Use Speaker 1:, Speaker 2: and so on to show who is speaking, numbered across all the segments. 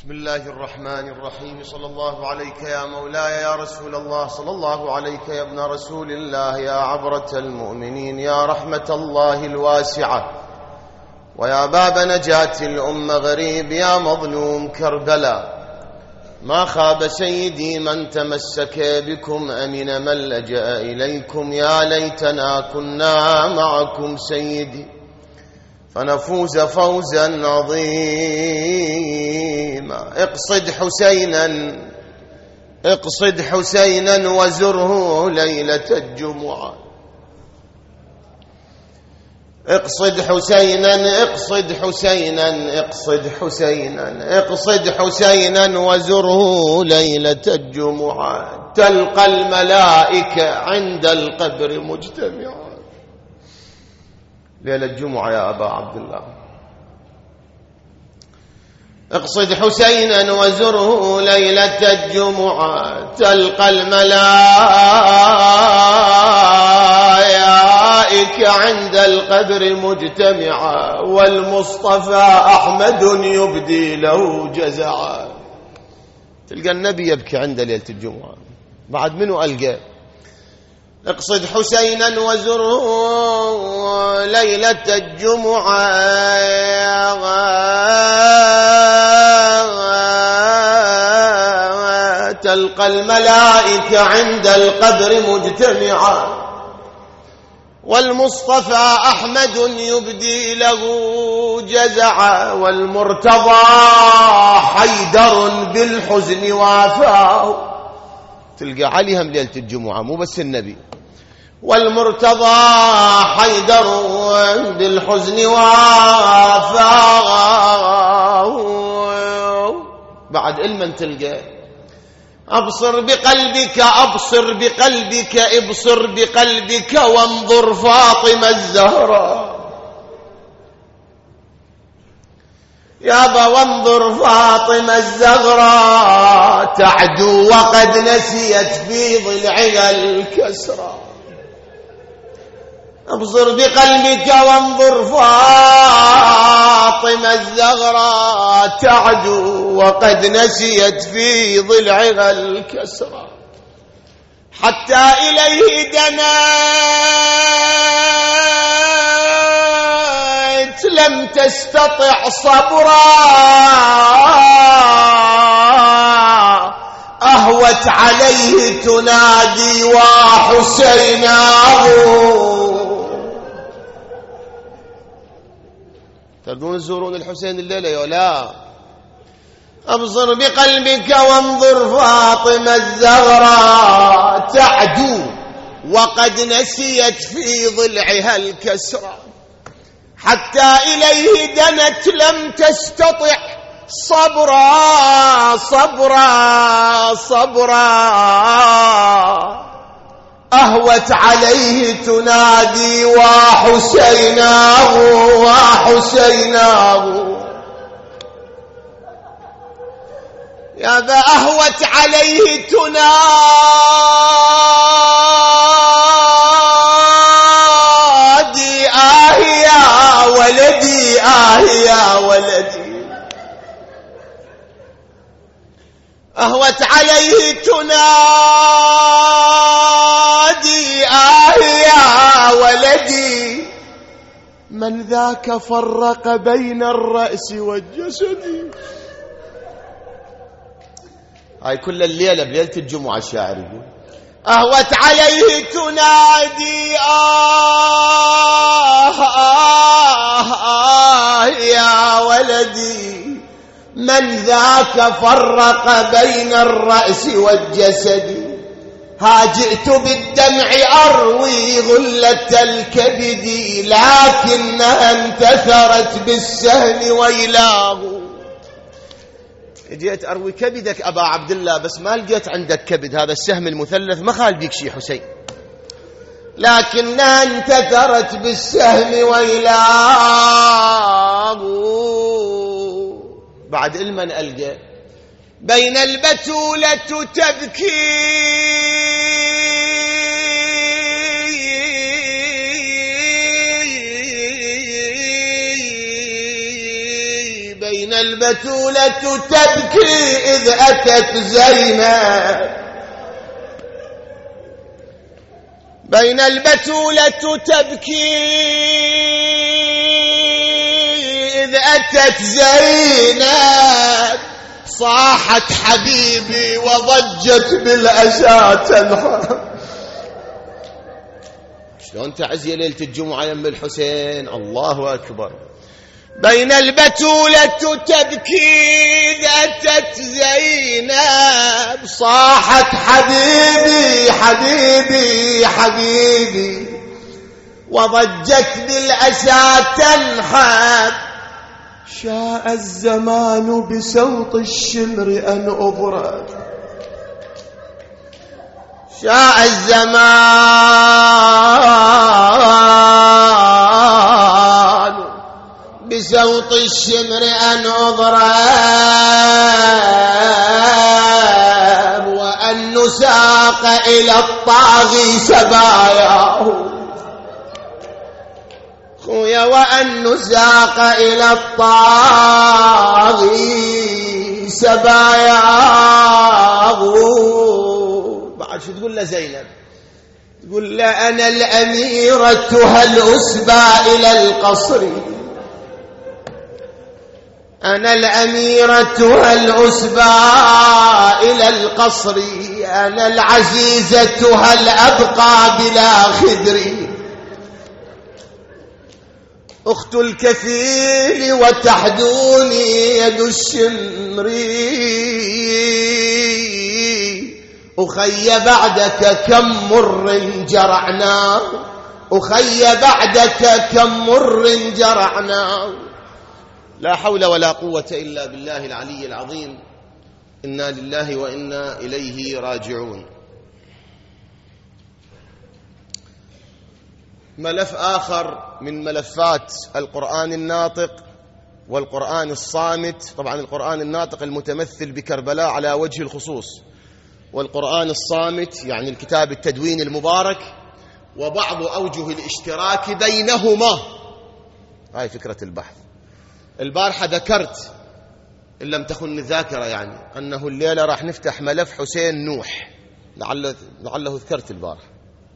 Speaker 1: بسم الله الرحمن الرحيم. صلى الله عليك يا مولاي يا رسول الله، صلى الله عليك يا ابن رسول الله، يا عبرة المؤمنين، يا رحمة الله الواسعة، ويا باب نجاة الأمة غريب، يا مظلوم كربلاء. ما خاب سيدي من تمسك بكم، أمن من لجأ إليكم. يا ليتنا كنا معكم سيدي فنفوز فوزا عظيما. اقصد حسينا وزره ليلة الجمعة. اقصد حسينا وزره ليلة الجمعة. تلقى الملائكة عند القبر مجتمعة. ليلة الجمعة يا أبا عبد الله. اقصد حسينا وزره ليلة الجمعة. تلقى الملائكة عند القبر مجتمعة، والمصطفى أحمد يبدي له جزعا. تلقى النبي يبكي عند ليلة الجمعة. بعد منه ألقى اقصد حسينا وزره ليلة الجمعة. تلقى الملائكة عند القبر مجتمعة، والمصطفى أحمد يبدي له جزعا. والمرتضى حيدر بالحزن وافاه. تلقى علي هم ليلة الجمعة، مو بس النبي. والمرتضى حيدر بالحزن وافاه. بعد علما تلقى ابصر بقلبك وانظر فاطمة الزهراء. يابا وانظر فاطمة الزهراء تعدو وقد نسيت في ضلعها الكسرى. ابصر بقلبك وانظر فاطمة الزهراء تعدو وقد نسيت في ضلعها الكسرى. حتى إليه دنت لم تستطع صبرا، أهوت عليه تنادي وحسيناه. تردون تزورون الحسين الليلة يا لا؟ أبصر بقلبك وانظر فاطمة الزهراء تعدو وقد نسيت في ضلعها الكسرى. حتى إليه دنت لم تستطع صبرا، أهوت عليه تنادي وحسيناه. يا ذا أهوت عليه تنادي يا ولدي، يا ولدي. أهوت عليه تنادي يا ولدي. من ذاك فرق بين الرأس والجسد. هاي كل الليلة بليلة الجمعة الشاعر يقول أهوت عليه تنادي يا ولدي. من ذاك فرق بين الرأس والجسد. ها جئت بالدمع أروي غلة الكبد، لكنها انتثرت بالسهم ويلاه. جيت أروي كبدك أبا عبد الله، بس ما لقيت عندك كبد. هذا السهم المثلث ما خال بيك شي حسين، لكنها انتثرت بالسهم ويلاه. بعد علما ألقى بين البتولة تبكي، بين البتولة تبكي إذ أتت زينب، بين البتولة تبكي إذ أتت زينب، صاحت حبيبي وضجت بالأسى تنحر. شلون تعزي ليلة الجمعة يم الحسين؟ الله أكبر. بين البتولة تبكي إذ أتت زينب، صاحت حبيبي حبيبي حبيبي وضجت بالأسى تنحب. شاء الزمان بسوط الشمر أن أبرد، شاء الزمان بسوط الشمر أن أضرب، وأن نساق إلى الطاغي سباياه خويا، وأن نساق إلى الطاغي سباياه. بعد شو تقول له زينب؟ تقول له أنا الأميرة هل أسبى إلى القصر، أنا الأميرة هل أسبى إلى القصر، أنا العزيزة هل أبقى بلا خدر، أخت الكفيل وتحدوني يد الشمر، أخي بعدك كم مر جرعنا، أخي بعدك كم مر جرعنا. لا حول ولا قوة إلا بالله العلي العظيم. إنا لله وإنا إليه راجعون. ملف آخر من ملفات القرآن الناطق والقرآن الصامت. طبعا القرآن الناطق المتمثل بكربلاء على وجه الخصوص، والقرآن الصامت يعني الكتاب التدوين المبارك، وبعض أوجه الاشتراك بينهما. هاي فكرة البحث. البارحة ذكرت إن لم تخن الذاكرة يعني أنه الليلة راح نفتح ملف حسين نوح، لعله ذكرت البارحة.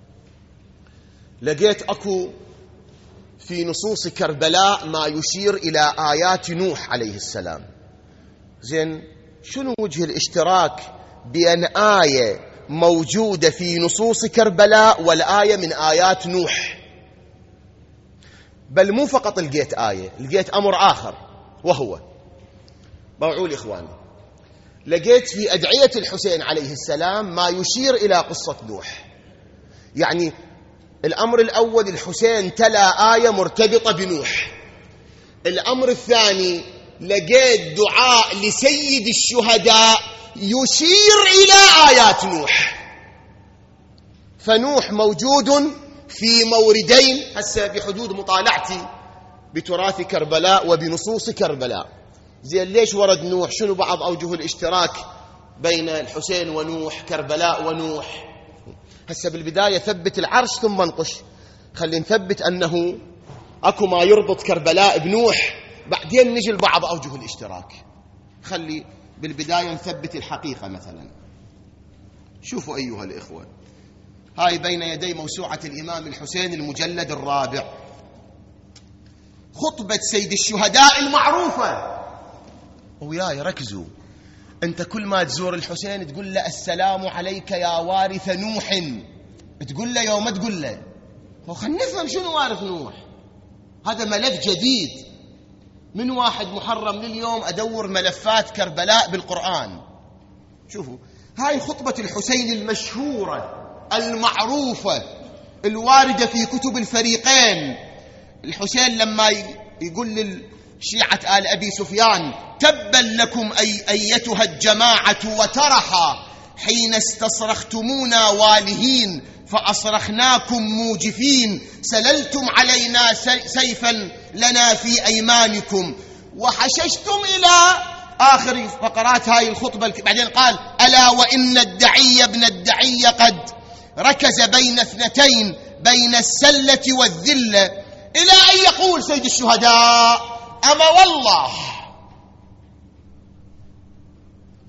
Speaker 1: لقيت أكو في نصوص كربلاء ما يشير إلى آيات نوح عليه السلام. زين، شنو وجه الاشتراك بأن آية موجودة في نصوص كربلاء والآية من آيات نوح؟ بل مو فقط لقيت آية، لقيت أمر آخر، وهو باوعوا لي إخواني، لقيت في أدعية الحسين عليه السلام ما يشير إلى قصة نوح. يعني الأمر الأول الحسين تلا آية مرتبطة بنوح. الأمر الثاني لقيت دعاء لسيد الشهداء يشير إلى آيات نوح. فنوح موجود في موردين هسه بحدود مطالعتي بتراث كربلاء وبنصوص كربلاء. زين، ليش ورد نوح؟ شنو بعض أوجه الاشتراك بين الحسين ونوح، كربلاء ونوح؟ هسه بالبداية ثبت العرش ثم انقش. خلي نثبت أنه أكو ما يربط كربلاء بنوح، بعدين نجي لبعض أوجه الاشتراك. خلي بالبداية نثبت الحقيقة. مثلا شوفوا أيها الإخوة، هاي بين يدي موسوعة الإمام الحسين المجلد الرابع، خطبة سيد الشهداء المعروفة. وياي ركزوا، أنت كل ما تزور الحسين تقول له السلام عليك يا وارث نوح، تقول له يوم تقول له. خلينا نفهم شنو وارث نوح. هذا ملف جديد. من 1 محرم لليوم أدور ملفات كربلاء بالقرآن. شوفوا، هاي خطبة الحسين المشهورة المعروفة الواردة في كتب الفريقين. الحسين لما يقول للشيعة آل أبي سفيان تبا لكم أيتها الجماعة وترحا حين استصرختمونا والهين فأصرخناكم موجفين سللتم علينا سيفا لنا في أيمانكم وحششتم إلى آخر فقرات هاي الخطبة. بعدين قال ألا وإن الدعي ابن الدعي قد ركز بين اثنتين بين السلة والذلة، إلى أن يقول سيد الشهداء أما والله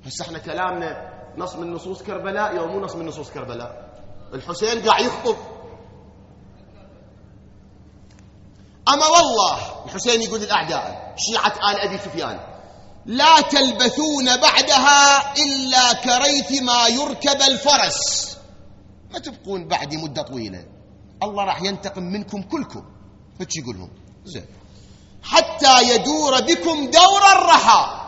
Speaker 1: هسه احنا كلامنا نص من نصوص كربلاء يوم مو نص من نصوص كربلاء. الحسين قاعد يخطب، أما والله الحسين يقول للأعداء شيعة آل أبي سفيان: لا تلبثون بعدها إلا كريث ما يركب الفرس، ما تبقون بعدي مدة طويلة، الله راح ينتقم منكم كلكم. فتش يقولهم زين حتى يدور بكم دور الرحى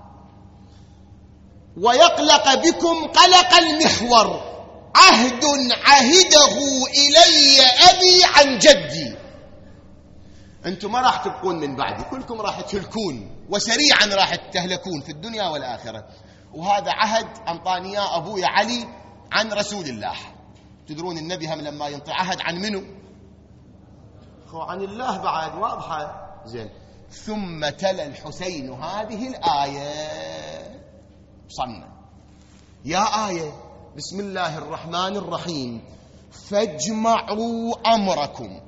Speaker 1: ويقلق بكم قلق المحور، عهد عهده إلي أبي عن جدي. أنتم ما راح تبقون من بعدي، كلكم راح تهلكون وسريعا راح تهلكون في الدنيا والآخرة. وهذا عهد أنطانيا أبويا علي عن رسول الله. تدرون النبي هم لما ينطي عهد عن منو؟ عن الله بعد، واضحة زين. ثم تلا الحسين هذه الآية صمنا يا آية بسم الله الرحمن الرحيم: فاجمعوا أمركم.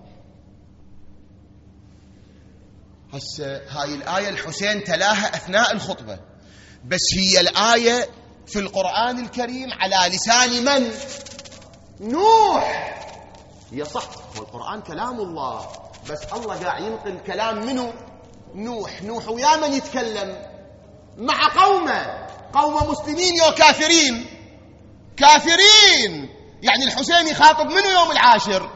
Speaker 1: هسه هاي الآية الحسين تلاها أثناء الخطبة، بس هي الآية في القرآن الكريم على لسان من؟ نوح. هي صح، هو القرآن كلام الله، بس الله قاعد ينقل كلام منه؟ نوح. نوح ويا من يتكلم؟ مع قومه، قوم مسلمين يو كافرين، كافرين. يعني الحسين يخاطب منه يوم العاشر،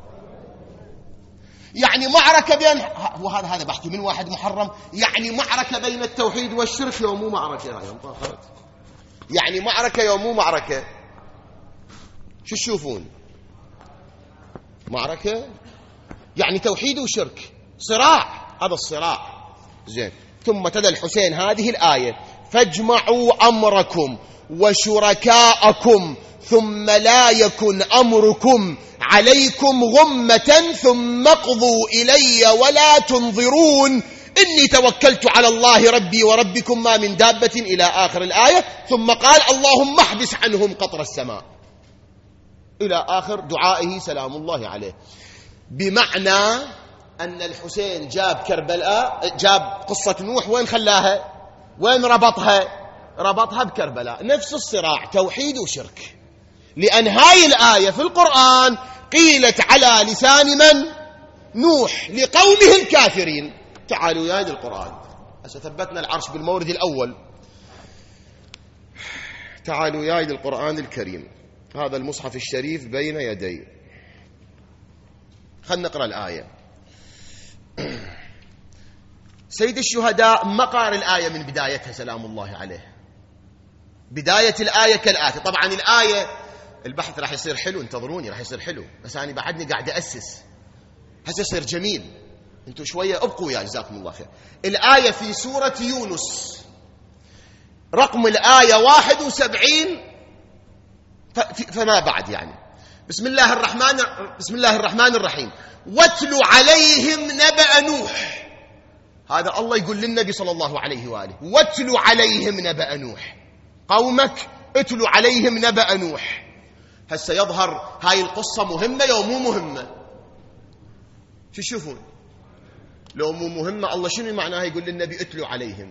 Speaker 1: يعني معركة بين، وهذا بحكي من واحد محرم، يعني معركة بين التوحيد والشرك يوم مو معركة، يعني معركة يوم مو معركة. شو تشوفون؟ معركة يعني توحيد وشرك، صراع، هذا الصراع. زين. ثم تلا الحسين هذه الآية: فاجمعوا أمركم وشركاءكم ثم لا يكن أمركم عليكم غمة ثم اقضوا إلي ولا تنظرون إني توكلت على الله ربي وربكم ما من دابة إلى آخر الآية. ثم قال: اللهم احبس عنهم قطر السماء، إلى آخر دعائه سلام الله عليه. بمعنى أن الحسين جاب كربلاء، جاب قصة نوح، وين خلاها؟ وين ربطها؟ ربطها بكربلاء. نفس الصراع، توحيد وشرك. لأن هاي الآية في القرآن قيلت على لسان من؟ نوح لقومه الكافرين. تعالوا يا القرآن، ثبتنا العرش بالمورد الأول. تعالوا يا القرآن الكريم، هذا المصحف الشريف بين يدي. خلنا نقرأ الآية. سيد الشهداء ما قارئ الآية من بدايتها سلام الله عليه. بداية الآية كالآتي. طبعا الآية البحث راح يصير حلو، انتظروني راح يصير حلو، بس أنا بعدني قاعد أسس، هسه يصير جميل. انتوا شوية ابقوا يا جزاكم الله خير. الآية في سورة يونس، رقم الآية 71 فما بعد. يعني بسم الله الرحمن الرحيم: واتل عليهم نبأ نوح. هذا الله يقول للنبي صلى الله عليه وآله: واتل عليهم نبأ نوح، قومك اتلوا عليهم نبأ نوح. هسه يظهر هاي القصة مهمة يوم مو مهمة. شو تشوفون؟ لو مو مهمة الله شنو معناها يقول للنبي اتلوا عليهم؟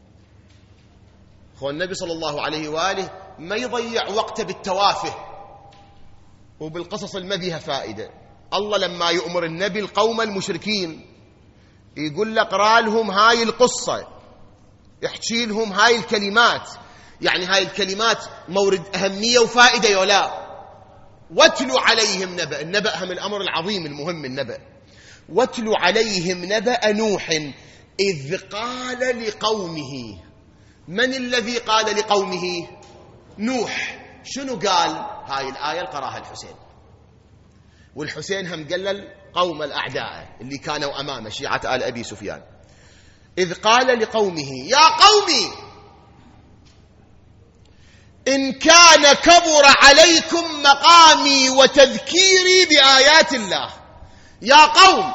Speaker 1: هو النبي صلى الله عليه وآله ما يضيع وقته بالتوافه وبالقصص اللي ما بيها فائدة. الله لما يؤمر النبي القوم المشركين يقول له اقرأ لهم هاي القصة، يحكي لهم هاي الكلمات، يعني هاي الكلمات مورد أهمية وفائدة يولا. واتلوا عليهم نبأ، النبأ هم الأمر العظيم المهم النبأ. واتلوا عليهم نبأ نوح إذ قال لقومه. من الذي قال لقومه؟ نوح. شنو قال؟ هاي الآية قراها الحسين، والحسين هم قال قوم الأعداء اللي كانوا أمامه شيعة آل أبي سفيان. إذ قال لقومه: يا قومي إن كان كبر عليكم مقامي وتذكيري بآيات الله. يا قوم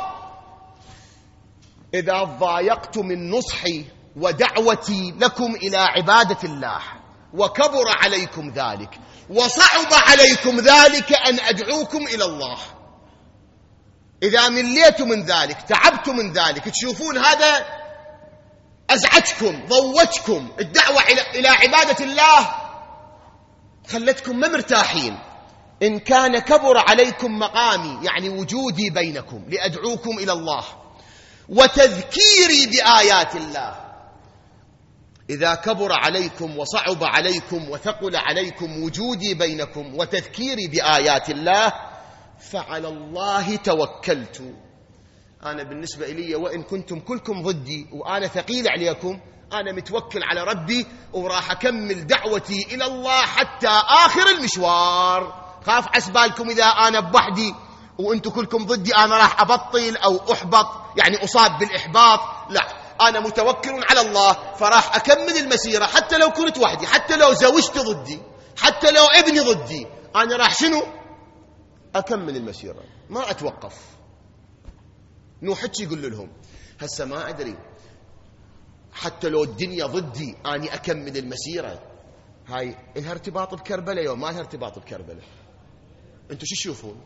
Speaker 1: إذا ضايقت من نصحي ودعوتي لكم إلى عبادة الله وكبر عليكم ذلك وصعب عليكم ذلك أن أدعوكم إلى الله، إذا مليتوا من ذلك، تعبتوا من ذلك، تشوفون هذا أزعجكم، ضوجكم، الدعوة إلى عبادة الله خلتكم ما مرتاحين. إن كان كبر عليكم مقامي، يعني وجودي بينكم لأدعوكم إلى الله وتذكيري بآيات الله، إذا كبر عليكم وصعب عليكم وثقل عليكم وجودي بينكم وتذكيري بآيات الله فعلى الله توكلت. أنا بالنسبة إلي وإن كنتم كلكم ضدي وأنا ثقيل عليكم، أنا متوكل على ربي وراح أكمل دعوتي إلى الله حتى آخر المشوار. خاف عسبالكم إذا أنا بوحدي وأنتم كلكم ضدي أنا راح أبطل أو أحبط، يعني أصاب بالإحباط. لا، أنا متوكل على الله فراح أكمل المسيرة حتى لو كنت وحدي، حتى لو زوجتي ضدي، حتى لو ابني ضدي، أنا راح شنو؟ أكمل المسيرة، ما أتوقف. نوح يقول لهم هسه ما أدري، حتى لو الدنيا ضدي أني أكمل المسيرة. هاي إلها ارتباط بكربلة يوم ما لها ارتباط بكربلة؟ أنتوا شو تشوفون؟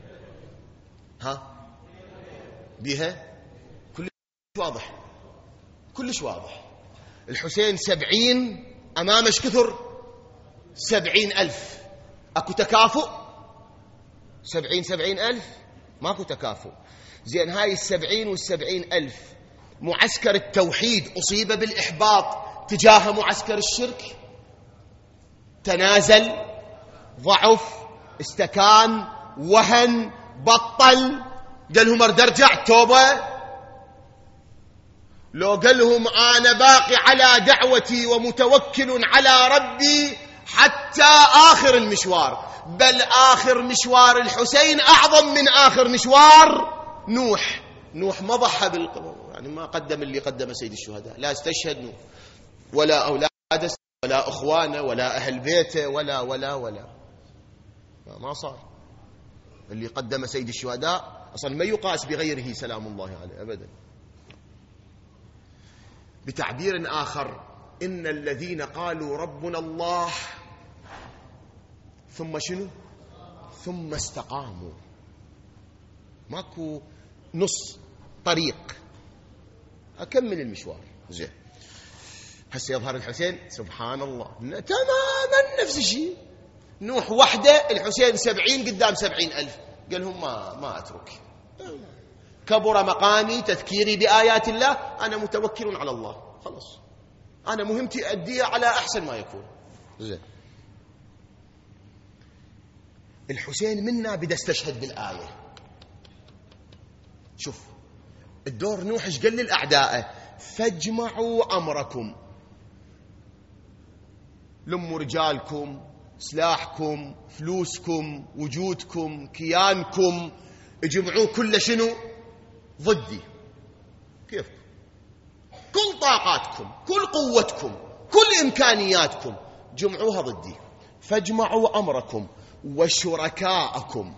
Speaker 1: ها بيها كلش واضح، كلش واضح. الحسين 70 أمامش كثر 70,000. أكو تكافؤ؟ 70,000 ماكو تكافؤ. زين هاي 70 و70,000 معسكر التوحيد أصيب بالإحباط تجاه معسكر الشرك، تنازل، ضعف، استكان، وهن، بطل، قال لهم ارد ارجع توبة. لو قال لهم أنا باقي على دعوتي ومتوكل على ربي حتى آخر المشوار، بل آخر مشوار الحسين أعظم من آخر مشوار نوح. نوح ما ضحى يعني ما قدم اللي قدم سيد الشهداء، لا استشهد نوح ولا أولاده ولا أخوانه ولا أهل بيته ولا ما صار. اللي قدم سيد الشهداء أصلا ما يقاس بغيره سلام الله عليه أبدا. بتعبير آخر، إن الذين قالوا ربنا الله ثم شنو؟ ثم استقاموا. ماكو نص طريق، أكمل المشوار. زين هسه يظهر الحسين سبحان الله تماما نفس الشيء. نوح وحده، الحسين 70 قدام 70,000. قال لهم ما أترك، كبر مقامي تذكيري بآيات الله، أنا متوكل على الله، خلاص أنا مهمتي أديها على أحسن ما يكون. زين الحسين منا بدأ استشهد بالآية. شوف الدور نوح ايش قال للأعداء؟ فاجمعوا أمركم، لموا رجالكم، سلاحكم، فلوسكم، وجودكم، كيانكم، اجمعوا كل شنو ضدي. كيف؟ كل طاقاتكم، كل قوتكم، كل إمكانياتكم جمعوها ضدي. فاجمعوا أمركم وشركاءكم،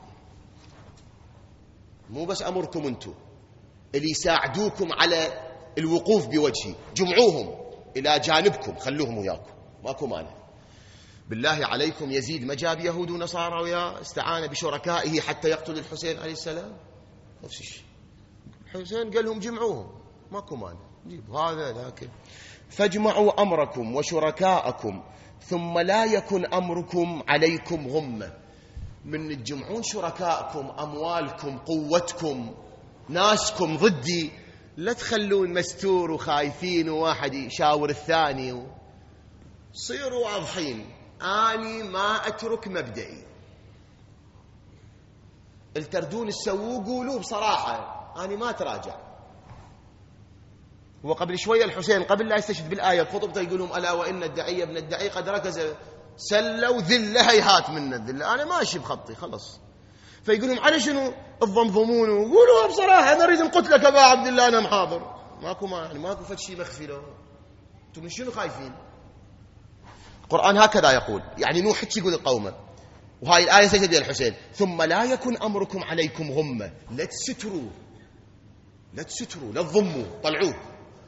Speaker 1: مو بس أمركم أنتم، اللي يساعدوكم على الوقوف بوجهي جمعوهم إلى جانبكم، خلوهم وياكم، ماكو مانع. بالله عليكم يزيد ما جاب يهود ونصارى ويا استعان بشركائه حتى يقتل الحسين عليه السلام؟ نفس الشيء. الحسين قال لهم جمعوهم، ماكو مانع، جيب هذا لكن. فاجمعوا أمركم وشركاءكم ثم لا يكن أمركم عليكم غمة. من تجمعون شركائكم، أموالكم، قوتكم، ناسكم ضدي، لا تخلون مستور وخايفين وواحد يشاور الثاني. صيروا واضحين، أني ما أترك مبدئي. التردون السووا قولوا بصراحة أني ما تراجع. وقبل شوية الحسين قبل لا يستشهد بالآية خطبته يقول لهم ألا وإن الدعي ابن الدعي قد ركز سلوا ذله هيهات منا الذله، أنا ماشي بخطي خلص. فيقول لهم على شنو تضمضمون وقولوا بصراحة نريد نقتلك أبا عبد الله، أنا محاضر. ماكو ما يعني ماكو فد شيء مخفي له. أنتم من شنو خايفين؟ القرآن هكذا يقول، يعني نوح يقول القوم، وهاي الآية سجد الحسين ثم لا يكن أمركم عليكم غمة، لا تستروا لا تضموا، طلعوه.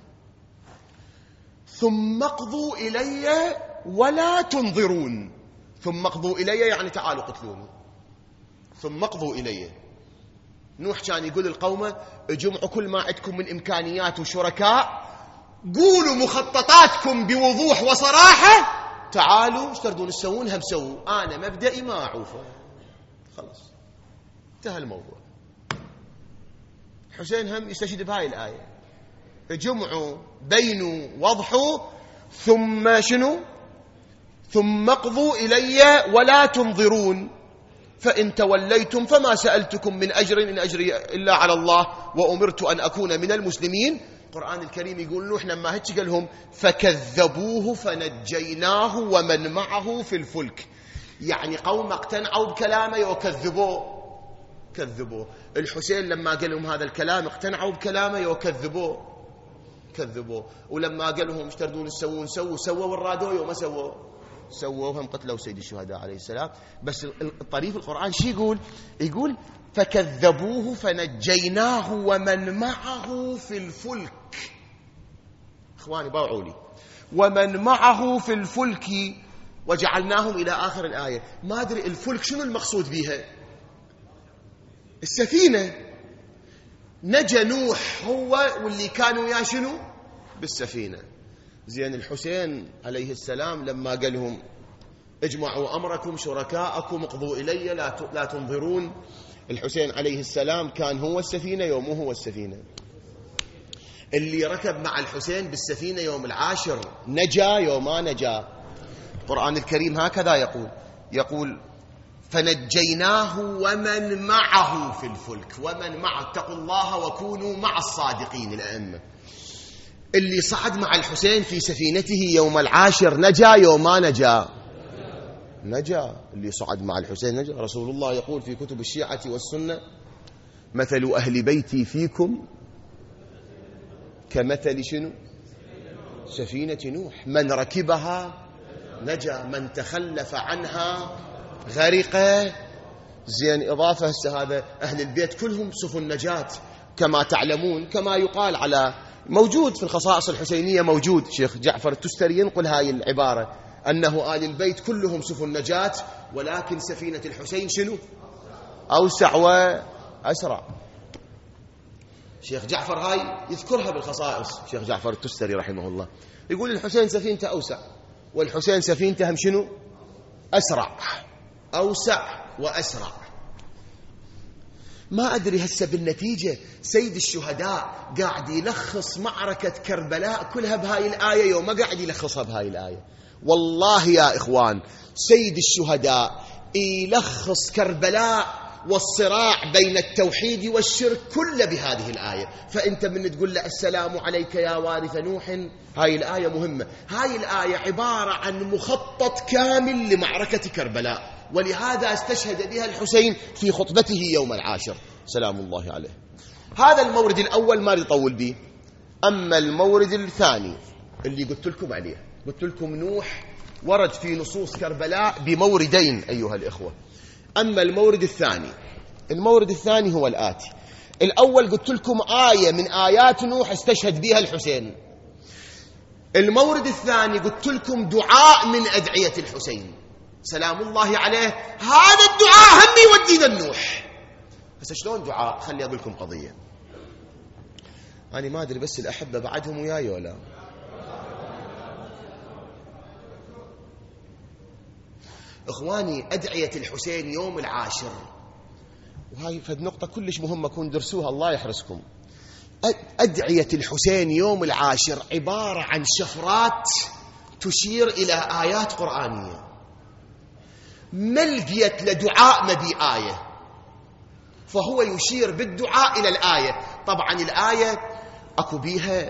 Speaker 1: ثم اقضوا إلي ولا تنظرون. ثم اقضوا إلي يعني تعالوا قتلوني، ثم اقضوا إلي. نوح كان يقول القوم اجمعوا كل ما عندكم من إمكانيات وشركاء قولوا مخططاتكم بوضوح وصراحة، تعالوا ايش تردون تسوونها بسووا، أنا مبدئي ما أعوفه. خلاص انتهى الموضوع. حسين هم يستشهد بهاي الآية، جمعوا بينوا وضحوا ثم شنو، ثم اقضوا إلي ولا تنظرون فإن توليتم فما سألتكم من أجر إن أجري إلا على الله وأمرت أن أكون من المسلمين. القرآن الكريم يقول نوح لما هيك قال لهم فكذبوه فنجيناه ومن معه في الفلك، يعني قوم اقتنعوا بكلامه وكذبوه. كذبوه. الحسين لما قال لهم هذا الكلام اقتنعوا بكلامه وكذبوه. كذبوه. ولما قال لهم ايش تردون تسوون سووا والرادوي وما سووا هم قتلوا سيد الشهداء عليه السلام. بس الطريف القرآن شي يقول فكذبوه فنجيناه ومن معه في الفلك. اخواني باوعوا لي، ومن معه في الفلك وجعلناهم إلى آخر الآية. ما أدري الفلك شنو المقصود بها؟ السفينة. نجا نوح هو واللي كانوا يا شنو بالسفينة. زين الحسين عليه السلام لما قال لهم اجمعوا أمركم شركاءكم اقضوا إلي لا تنظرون، الحسين عليه السلام كان هو السفينة يوم هو السفينة. اللي ركب مع الحسين بالسفينة يوم العاشر نجا يوم ما نجا. القرآن الكريم هكذا يقول فنجيناه ومن معه في الفلك. ومن معه، اتقوا الله وكونوا مع الصادقين. الأئمة اللي صعد مع الحسين في سفينته يوم العاشر نجا يوم ما نجا. اللي صعد مع الحسين نجا. رسول الله يقول في كتب الشيعة والسنة مثل أهل بيتي فيكم كمثل شنو سفينة نوح، من ركبها نجا من تخلف عنها غرق. زين إضافة هذا أهل البيت كلهم سفن نجاة كما تعلمون، كما يقال على موجود في الخصائص الحسينية، موجود شيخ جعفر التستري ينقل هاي العبارة أنه آل البيت كلهم سفن نجاة ولكن سفينة الحسين شنو أوسع وأسرع. شيخ جعفر هاي يذكرها بالخصائص، شيخ جعفر التستري رحمه الله يقول الحسين سفينته أوسع والحسين سفينته هم شنو أسرع، أوسع وأسرع. ما أدري هسه بالنتيجة سيد الشهداء قاعد يلخص معركة كربلاء كلها بهاي الآية يوم ما قاعد يلخصها بهاي الآية. والله يا إخوان سيد الشهداء يلخص كربلاء والصراع بين التوحيد والشرك كله بهذه الآية. فأنت من تقول له السلام عليك يا وارث نوح، هاي الآية مهمة. هاي الآية عبارة عن مخطط كامل لمعركة كربلاء، ولهذا استشهد بها الحسين في خطبته يوم العاشر سلام الله عليه. هذا المورد الأول ما يطول به. أما المورد الثاني اللي قلت لكم عليه، قلت لكم نوح ورد في نصوص كربلاء بموردين أيها الإخوة. أما المورد الثاني هو الآتي. الأول قلت لكم آية من آيات نوح استشهد بها الحسين. المورد الثاني قلت لكم دعاء من أدعية الحسين سلام الله عليه. هذا الدعاء هم يودينا النوح. بس شلون دعاء؟ خلي أقول لكم قضية. أنا ما أدري بس الأحبة بعدهم وياي ولا. إخواني أدعية الحسين يوم العاشر، وهاي فد نقطة كلش مهمة كون درسوها الله يحرسكم. أدعية الحسين يوم العاشر عبارة عن شفرات تشير إلى آيات قرآنية. ما لقيت لدعاء ما بي آية، فهو يشير بالدعاء إلى الآية. طبعا الآية أكو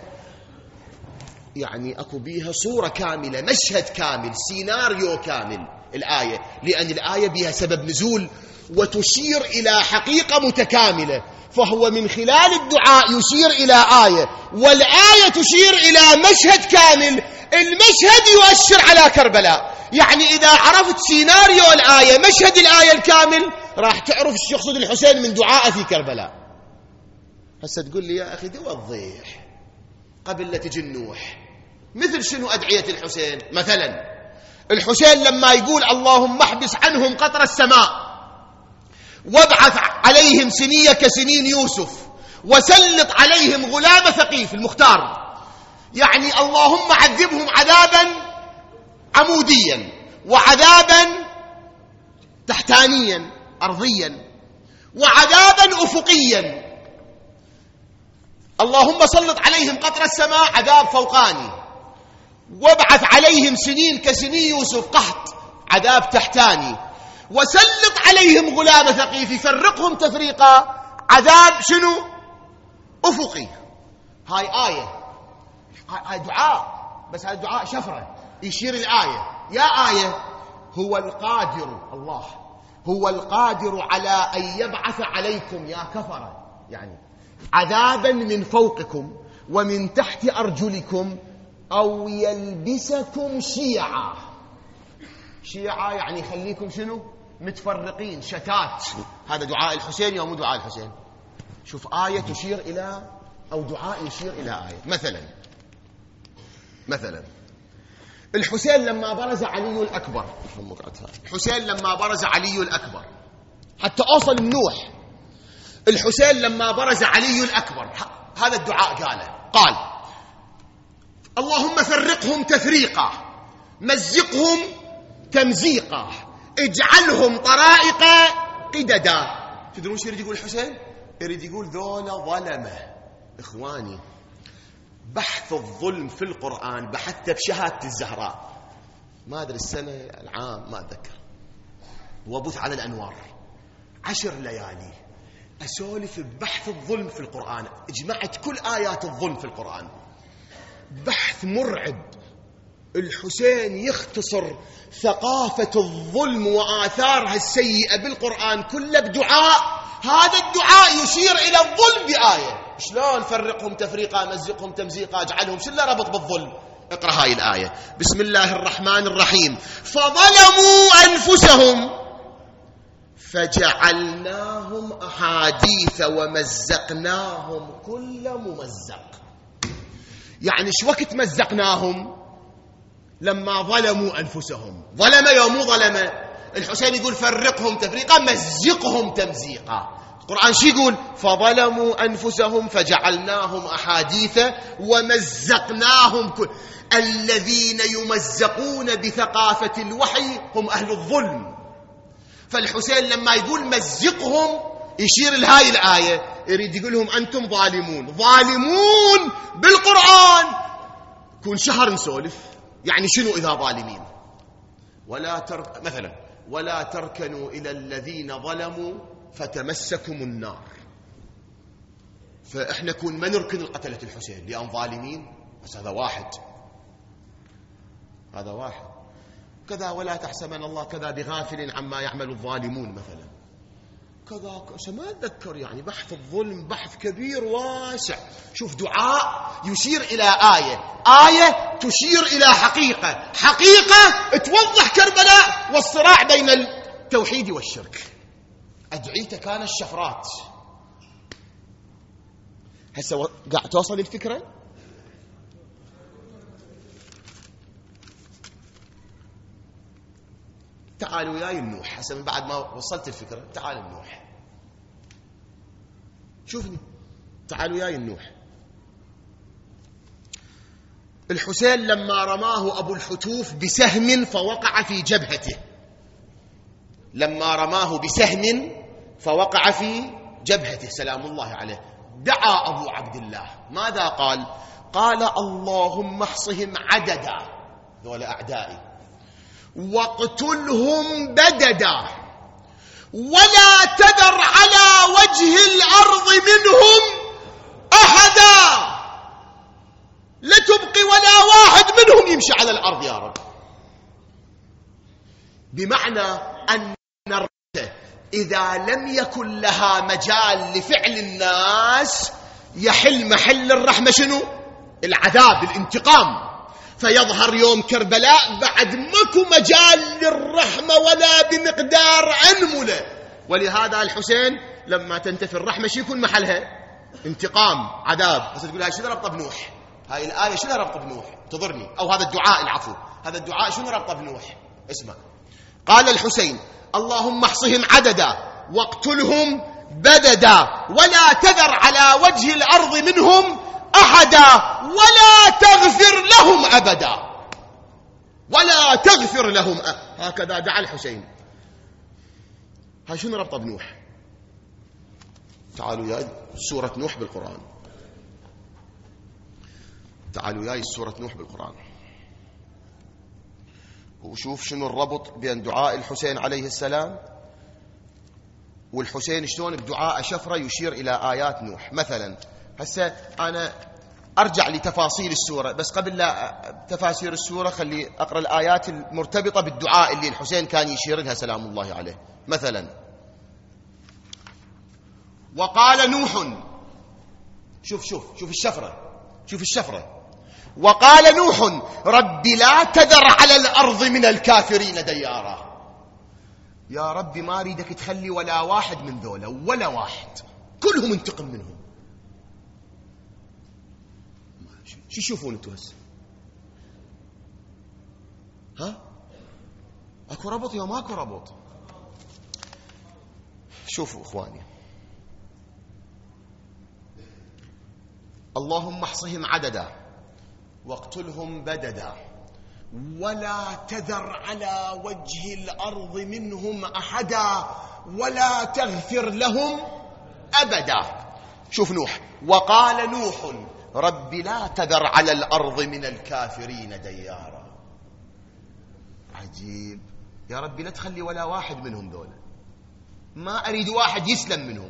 Speaker 1: بيها صورة كاملة، مشهد كامل، سيناريو كامل الآية، لأن الآية بها سبب نزول وتشير إلى حقيقة متكاملة. فهو من خلال الدعاء يشير إلى آية، والآية تشير إلى مشهد كامل. المشهد يؤشر على كربلاء. يعني إذا عرفت سيناريو الآية، مشهد الآية الكامل، راح تعرف ايش يقصد الحسين من دعاء في كربلاء. هسه تقول لي يا أخي توضح قبل لا تجي نوح مثل شنو أدعية الحسين؟ مثلا الحسين لما يقول اللهم احبس عنهم قطر السماء وابعث عليهم سنية كسنين يوسف وسلط عليهم غلام ثقيف المختار، يعني اللهم عذبهم عذابا عموديا وعذابا تحتانيا أرضيا وعذابا أفقيا. اللهم سلط عليهم قطر السماء عذاب فوقاني، وابعث عليهم سنين كسني يوسف قحط عذاب تحتاني، وسلط عليهم غلام ثقيف يفرقهم تفريقا عذاب شنو؟ أفقي. هاي آية، هاي دعاء، بس هاي دعاء شفرة يشير الآية. يا آية هو القادر، الله هو القادر على أن يبعث عليكم يا كفرة يعني عذابا من فوقكم ومن تحت أرجلكم أو يلبسكم شيعا. شيعا يعني يخليكم شنو؟ متفرقين، شتات. هذا دعاء الحسين يا مو دعاء الحسين؟ شوف آية تشير إلى، أو دعاء يشير إلى آية. مثلا الحسين لما برز علي الأكبر، الحسين لما برز علي الأكبر حتى أوصل النوح، الحسين لما برز علي الأكبر هذا الدعاء قال اللهم فرقهم تفريقا، مزقهم تمزيقا، اجعلهم طرائق قددا. تدرون شو يريد يقول الحسين؟ يريد يقول ذولا ظلمة. إخواني، بحث الظلم في القرآن بحثته بشهادة الزهراء، ما أدري السنة العام ما أتذكر، وبث على الأنوار 10 ليالي أسولف ببحث الظلم في القرآن. اجمعت كل آيات الظلم في القرآن، بحث مرعب. الحسين يختصر ثقافة الظلم وآثارها السيئة بالقرآن كله بدعاء. هذا الدعاء يشير إلى الظلم بآية. شلون فرقهم تفريقا، مزقهم تمزيقا، اجعلهم، شو اللي ربط بالظلم؟ اقرأ هاي الآية. بسم الله الرحمن الرحيم. فظلموا أنفسهم فجعلناهم أحاديث ومزقناهم كل ممزق. يعني شو وقت مزقناهم؟ لما ظلموا أنفسهم. ظلم يا مو ظلم؟ الحسين يقول فرقهم تفريقا، مزقهم تمزيقا. القرآن شو يقول؟ فظلموا أنفسهم فجعلناهم أحاديث ومزقناهم الذين يمزقون بثقافة الوحي هم أهل الظلم. فالحسين لما يقول مزقهم يشير لهاي الآية، يريد يقول لهم أنتم ظالمون. ظالمون بالقرآن كون شهر نسولف. يعني شنو إذا ظالمين؟ مثلا ولا تركنوا إلى الذين ظلموا فتمسكم النار. فإحنا كون ما نركن القتلة الحسين لأن ظالمين، بس هذا واحد كذا. ولا تحسبن الله كذا بغافل عما يعمل الظالمون مثلا كذا. ما أتذكر. يعني بحث الظلم بحث كبير واسع. شوف دعاء يشير إلى آية تشير إلى حقيقة توضح كربلاء والصراع بين التوحيد والشرك. أدعيته كان الشفرات. هسه قاعد توصل الفكرة. تعالوا وياي النوح. هسه من بعد ما وصلت الفكرة تعال النوح، شوفني. تعالوا وياي النوح. الحسين لما رماه أبو الحتوف بسهم فوقع في جبهته، لما رماه بسهم فوقع في جبهته سلام الله عليه، دعا أبو عبد الله. ماذا قال؟ قال اللهم احصهم عددا، ذول أعدائي، واقتلهم بددا، ولا تذر على وجه الأرض منهم أحدا، لا تبقي ولا واحد منهم يمشي على الأرض يا رب. بمعنى أن الرده إذا لم يكن لها مجال لفعل الناس يحل محل الرحمة شنو؟ العذاب، الانتقام. فيظهر يوم كربلاء بعد ماكو مجال للرحمة ولا بمقدار أنملة. ولهذا الحسين لما تنتفي الرحمة شو يكون محلها؟ انتقام، عذاب. بس تقول هاي شنو ربطه بنوح؟ هاي الآية شنو ربطه بنوح؟ تضرني. أو هذا الدعاء، العفو، هذا الدعاء شنو ربطه بنوح؟ اسمع. قال الحسين اللهم احصهم عددا واقتلهم بددا ولا تذر على وجه الأرض منهم أحدا ولا تغفر لهم أبدا، ولا تغفر لهم هكذا دعا الحسين. هاي شنو ربطه بنوح؟ تعالوا يا سورة نوح بالقرآن، تعالوا يا سورة نوح بالقرآن وشوف شنو الربط بين دعاء الحسين عليه السلام والحسين شلون بدعاء شفرة يشير إلى آيات نوح. مثلا هسه أنا أرجع لتفاصيل السورة، بس قبل لا تفاسير السورة خلي أقرأ الآيات المرتبطة بالدعاء اللي الحسين كان يشير لها سلام الله عليه. مثلا وقال نوح، شوف الشفرة. وقال نوح رب لا تذر على الأرض من الكافرين ديارا. يا رب ما أريدك تخلي ولا واحد من ذولا، ولا واحد، كلهم انتقم منهم. شو تشوفون انتوا هسه؟ ها؟ اكو ربط يا ماكو ربط؟ شوفوا اخواني، اللهم احصهم عددا واقتلهم بددا ولا تذر على وجه الأرض منهم أحدا ولا تغفر لهم أبدا. شوف نوح، وقال نوح رب لا تذر على الأرض من الكافرين ديارا. عجيب، يا ربي لا تخلي ولا واحد منهم دولة، ما أريد واحد يسلم منهم.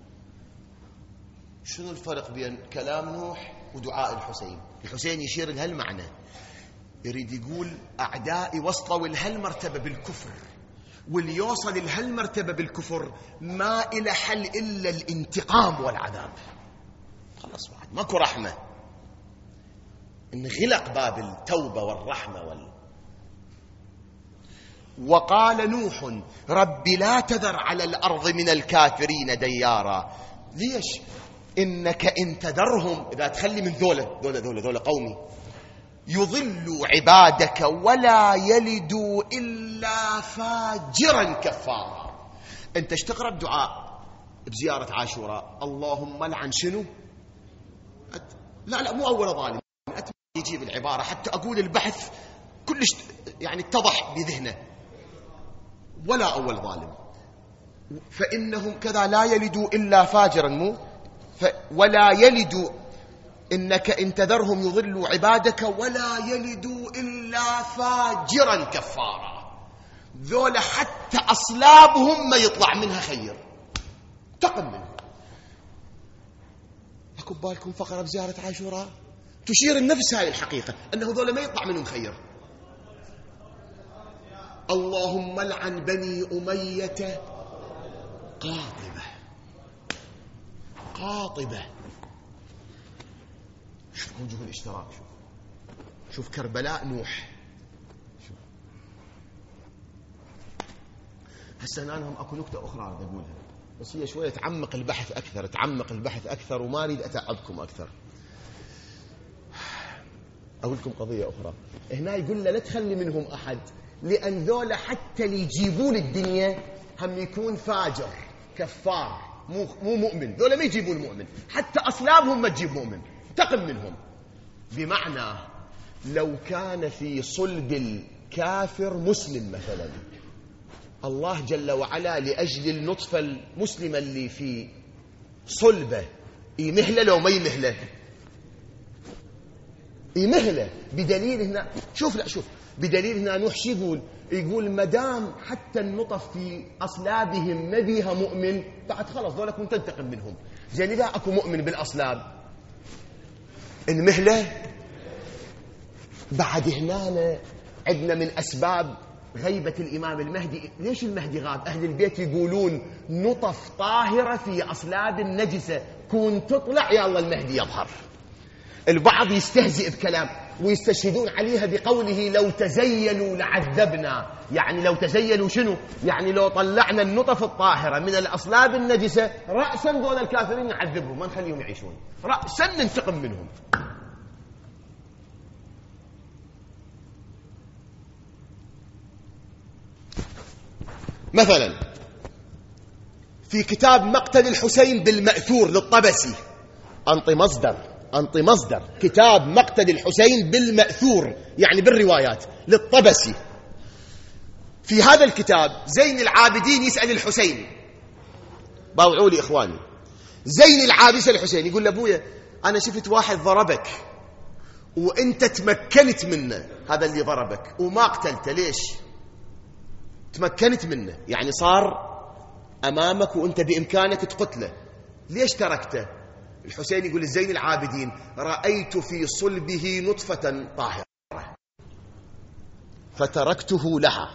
Speaker 1: شنو الفرق بين كلام نوح ودعاء الحسين؟ الحسين يشير لهالمعنى، يريد يقول أعدائي وصلوا لهالمرتبة بالكفر، واللي يوصل لهالمرتبة بالكفر ما إلى حل إلا الانتقام والعذاب. خلاص بعد ماكو رحمة، انغلق باب التوبة والرحمة وقال نوح رب لا تذر على الأرض من الكافرين ديارا. ليش؟ إنك إن تذرهم، إذا تخلي من ذولا قومي، يضلوا عبادك ولا يلدوا إلا فاجرا كفارا. أنت تقرأ الدعاء بزيارة عاشوراء، اللهم لعن شنو؟ لا مو أول ظالم، يجيب العبارة حتى أقول البحث كلش يعني اتضح بذهنه، ولا أول ظالم، فإنهم كذا لا يلدوا إلا فاجرا، ولا يلدوا، إنك إن تذرهم يضلوا عبادك ولا يلدوا إلا فاجرا كفارا. ذولا حتى أصلابهم ما يطلع منها خير، تقم منهم. أكو بالكم فقرة بزيارة عاشوراء تشير النفس هاي الحقيقة، أنه ذولا ما يطلع منهم خير. اللهم لعن بني أمية قاطبة. شوف وجه الاشتراك، شوف كربلاء نوح. هسه أنا أكو نكتة أخرى أريد أقولها، بس هي شوية تعمق البحث أكثر وما أريد أتعبكم أكثر. أقول لكم قضية أخرى. هنا يقول له لا تخلي منهم أحد، لأن ذولا حتى اللي يجيبون الدنيا هم يكون فاجر كفار، مو مؤمن. ذولا ما يجيبون مؤمن، حتى أصلابهم ما تجيب مؤمن، تقم منهم. بمعنى لو كان في صلب الكافر مسلم مثلا، الله جل وعلا لأجل النطفة المسلمة اللي في صلبه يمهله لو ما يمهله، يمهله. بدليل هنا شوف بدليل هنا نوح شو يقول مدام حتى النطف في أصلابهم ما بيها مؤمن، بعد خلاص ذولا كنت تنتقم منهم. زين إذا أكو مؤمن بالأصلاب المهلة. بعد هنا عندنا من أسباب غيبة الإمام المهدي. ليش المهدي غاب؟ أهل البيت يقولون نطف طاهرة في أصلاب النجسة، كون تطلع يا الله المهدي يظهر. البعض يستهزئ بكلام ويستشهدون عليها بقوله لو تزيلوا لعذبنا. يعني لو تزيلوا شنو؟ يعني لو طلعنا النطف الطاهرة من الأصلاب النجسة رأسا دون الكافرين نعذبهم، ما نخليهم يعيشون، رأسا ننتقم منهم. مثلا في كتاب مقتل الحسين بالمأثور للطبسي، أنطي مصدر كتاب مقتل الحسين بالمأثور، يعني بالروايات، للطبسي. في هذا الكتاب زين العابدين يسأل الحسين، باوعوا لي إخواني، زين العابدين يسأل الحسين يقول له أبويا أنا شفت واحد ضربك وأنت تمكنت منه، هذا اللي ضربك وما قتلته، ليش؟ تمكنت منه يعني صار أمامك وأنت بإمكانك تقتله، ليش تركته؟ الحسين يقول لزين العابدين رأيت في صلبه نطفة طاهرة فتركته لها.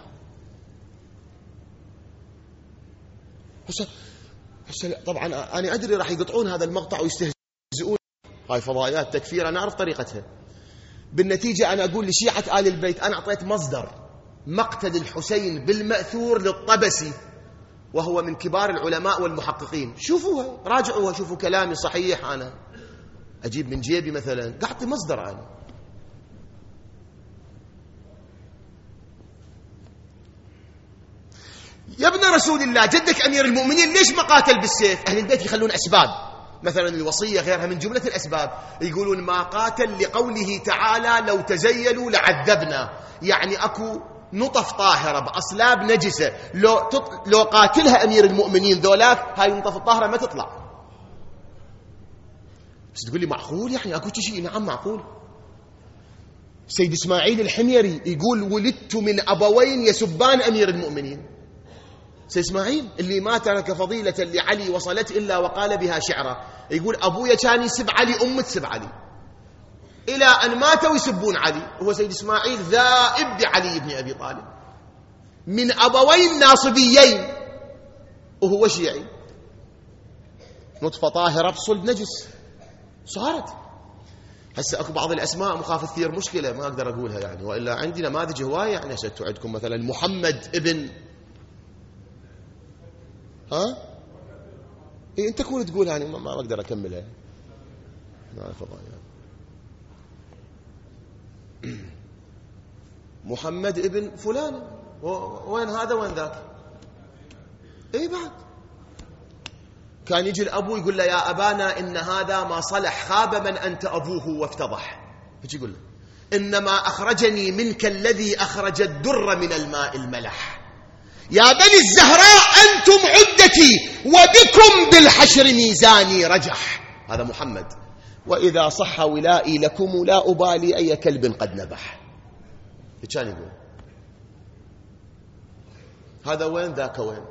Speaker 1: طبعا أنا أدري راح يقطعون هذا المقطع ويستهزئون، هاي فضائيات تكفير أنا أعرف طريقتها. بالنتيجة أنا أقول لشيعة آل البيت أنا أعطيت مصدر مقتل الحسين بالمأثور للطبسي، وهو من كبار العلماء والمحققين، شوفوها راجعوها، شوفوا كلامي صحيح، أنا أجيب من جيبي مثلا، قاعد مصدر أنا. يا ابن رسول الله جدك أمير المؤمنين ليش ما قاتل بالسيف؟ أهل البيت يخلون أسباب، مثلا الوصية غيرها من جملة الأسباب، يقولون ما قاتل لقوله تعالى لو تزيلوا لعذبنا، يعني أكو نطف طاهرة بأصلاب نجسة، لو قاتلها أمير المؤمنين ذولاك هاي النطف الطاهرة ما تطلع. بس تقول لي معقول يعني أكو شيء؟ نعم معقول. سيد إسماعيل الحميري يقول ولدت من أبوين يسبان أمير المؤمنين. سيد إسماعيل اللي ما ترك فضيلة لعلي وصلت إلا وقال بها شعرا، يقول أبويا كان يسب علي أم تسب علي إلى أن ماتوا يسبون علي. هو سيد إسماعيل ذائب بعلي بن أبي طالب من أبوين ناصبيين وهو شيعي، نطفة طاهرة بصلب نجس صارت. هسه أكو بعض الأسماء مخاف تثير مشكلة ما أقدر أقولها يعني، وإلا عندي نماذج هواية يعني. هسه عندكم مثلا محمد ابن إيه أنت كون تقولها يعني ما أقدر أكملها، ما أعرف يعني. محمد ابن فلان وين هذا وين ذاك؟ اي بعد كان يجي الأبو يقول له يا أبانا إن هذا ما صلح، خاب من أنت أبوه وافتضح. يجي يقول له إنما أخرجني منك الذي أخرج الدر من الماء الملح، يا بني الزهراء أنتم عدتي وبكم بالحشر ميزاني رجح. هذا محمد. وإذا صح ولائي لكم لا أبالي أي كلب قد نبح. كان يقول هذا وين ذاك وين،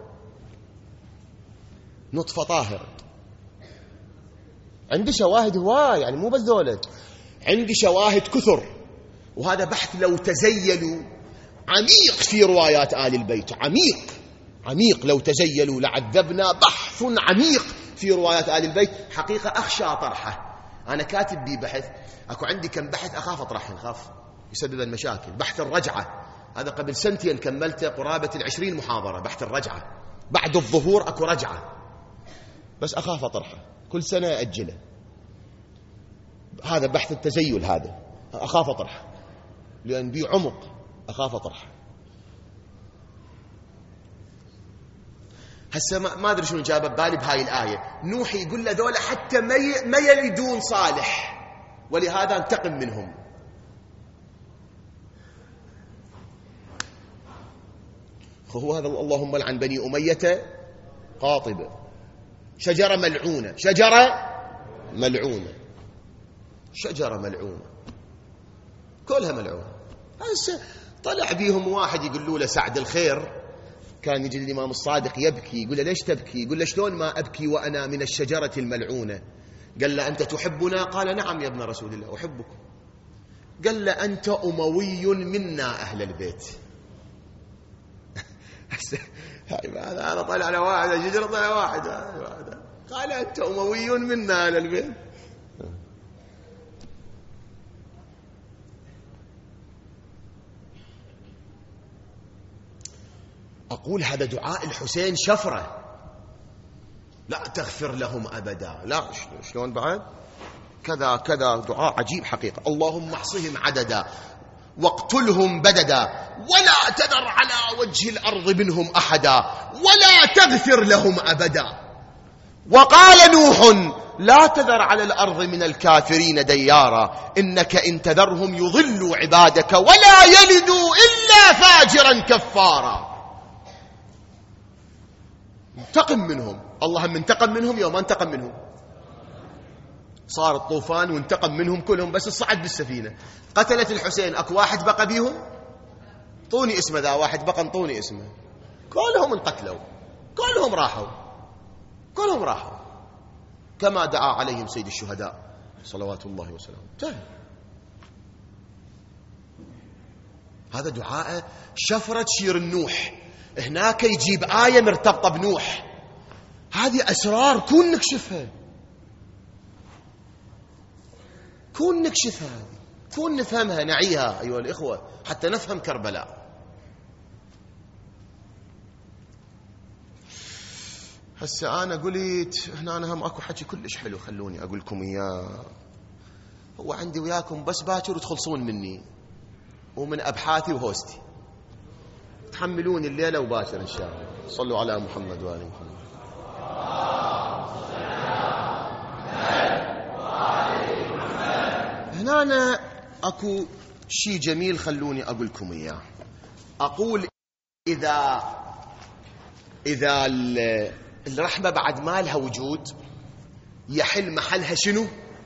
Speaker 1: نطفة طاهر. عندي شواهد هواي يعني، مو بس ذولا، عندي شواهد كثر. وهذا بحث لو تزيلوا عميق في روايات آل البيت، عميق عميق، لو تزيلوا لعذبنا، بحث عميق في روايات آل البيت. حقيقة أخشى طرحه، أنا كاتب بي بحث، أكو عندي كم بحث أخاف أطرحه، أخاف يسبب المشاكل. بحث الرجعة هذا قبل سنتين كملته قرابة 20 محاضرة، بحث الرجعة بعد الظهور أكو رجعة، بس أخاف أطرحه كل سنة أجله. هذا بحث التزيل، هذا أخاف أطرحه لأن بي عمق، أخاف أطرحه. هسه ما أدري شنو جاب ببالي بهاي الآية. نوح يقول له ذولا حتى ما يلدون صالح ولهذا انتقم منهم. هو هذا اللهم لعن بني أمية قاطبة، شجرة ملعونة، شجرة ملعونة، شجرة ملعونة، كلها ملعونة. هسه طلع بيهم واحد يقول له سعد الخير، كان يجي الإمام الصادق يبكي، يقول له ليش تبكي؟ يقول له شلون ما أبكي وأنا من الشجرة الملعونة؟ قال له أنت تحبنا؟ قال نعم يا ابن رسول الله أحبكم. قال له أنت أموي منا أهل البيت. أنا طلع على واحد شجرة، طلع واحد قال أنت أموي منا أهل البيت. أقول هذا دعاء الحسين شفرة، لا تغفر لهم أبدا، لا شلون بعد كذا كذا، دعاء عجيب حقيقة. اللهم احصهم عددا واقتلهم بددا ولا تذر على وجه الأرض منهم أحدا ولا تغفر لهم أبدا. وقال نوح لا تذر على الأرض من الكافرين ديارا إنك إن تذرهم يضلوا عبادك ولا يلدوا إلا فاجرا كفارا. انتقم منهم، الله هم انتقم منهم يوم انتقم منهم، صار الطوفان وانتقم منهم كلهم، بس صعد بالسفينة قتلت الحسين، أكو واحد بقى بيهم؟ طوني اسمه ذا واحد بقى، انطوني اسمه. كلهم انقتلوا، كلهم راحوا كما دعا عليهم سيد الشهداء صلوات الله وسلامه. هذا دعاء شفرة شير النوح، هناك يجيب آية مرتبطة بنوح. هذه أسرار كون نكشفها، كون نفهمها، نعيها أيها الإخوة حتى نفهم كربلاء. هسه أنا قلت هنا أنا هم أكو حكي كلش حلو، خلوني أقول لكم إياه. هو عندي وياكم بس باكر وتخلصون مني ومن أبحاثي وهوستي، تحملوني الليلة وباكر إن شاء الله. صلوا على محمد وآل محمد. هنا أنا أكو شيء جميل خلوني أقول لكم إياه. أقول إذا الرحمة بعد ما لها وجود يحل محلها شنو؟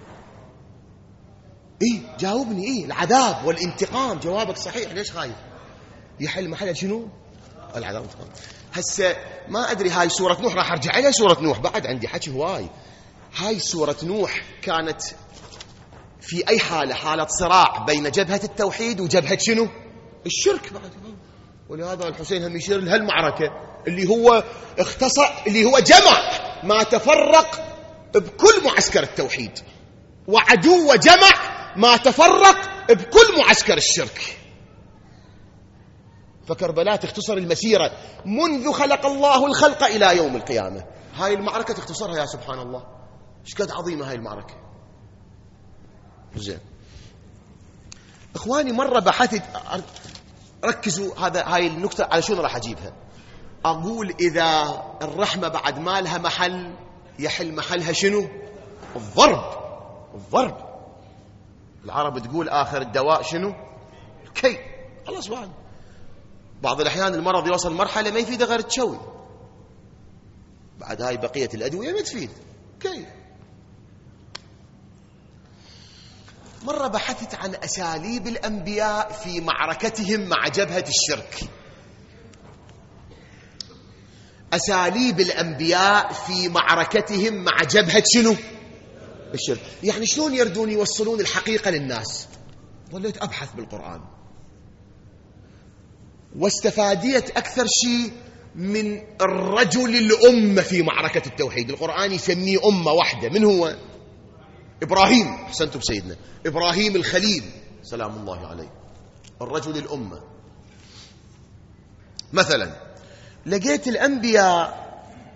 Speaker 1: إيه جاوبني، إيه العذاب والانتقام. جوابك صحيح، ليش خايف؟ يحل محلها شنو؟ العذاب والانتقام. هسه ما أدري، هاي سورة نوح راح أرجع إلى سورة نوح، بعد عندي حكي هواي. هاي سورة نوح كانت في أي حالة؟ حالة صراع بين جبهة التوحيد وجبهة شنو؟ الشرك بعد. ولهذا الحسين هم يشير لهالمعركة اللي هو اختصر، اللي هو جمع ما تفرق بكل معسكر التوحيد، وعدو جمع ما تفرق بكل معسكر الشرك. فكربلاء تختصر المسيرة منذ خلق الله الخلق إلى يوم القيامة. هاي المعركة تختصرها، يا سبحان الله ايش قد عظيمة هاي المعركة. زين اخواني، مرة بحثت، ركزوا هاي النكتة على شنو راح اجيبها. اقول اذا الرحمة بعد ما لها محل يحل محلها شنو؟ الضرب. العرب تقول اخر الدواء شنو؟ الكي. الله سبحانه، بعض الاحيان المرض يوصل مرحلة ما يفيد غير تشوي، بعد هاي بقية الادوية ما تفيد، كي. مرة بحثت عن أساليب الأنبياء في معركتهم مع جبهة الشرك. أساليب الأنبياء في معركتهم مع جبهة شنو؟ الشرك. يعني شلون يردون يوصلون الحقيقة للناس؟ ظليت أبحث بالقرآن واستفاديت أكثر شيء من الرجل الأمة في معركة التوحيد. القرآن يسميه أمة واحدة، من هو؟ إبراهيم. أحسنتم سيدنا إبراهيم الخليل سلام الله عليه، الرجل الأمة. مثلا لقيت الأنبياء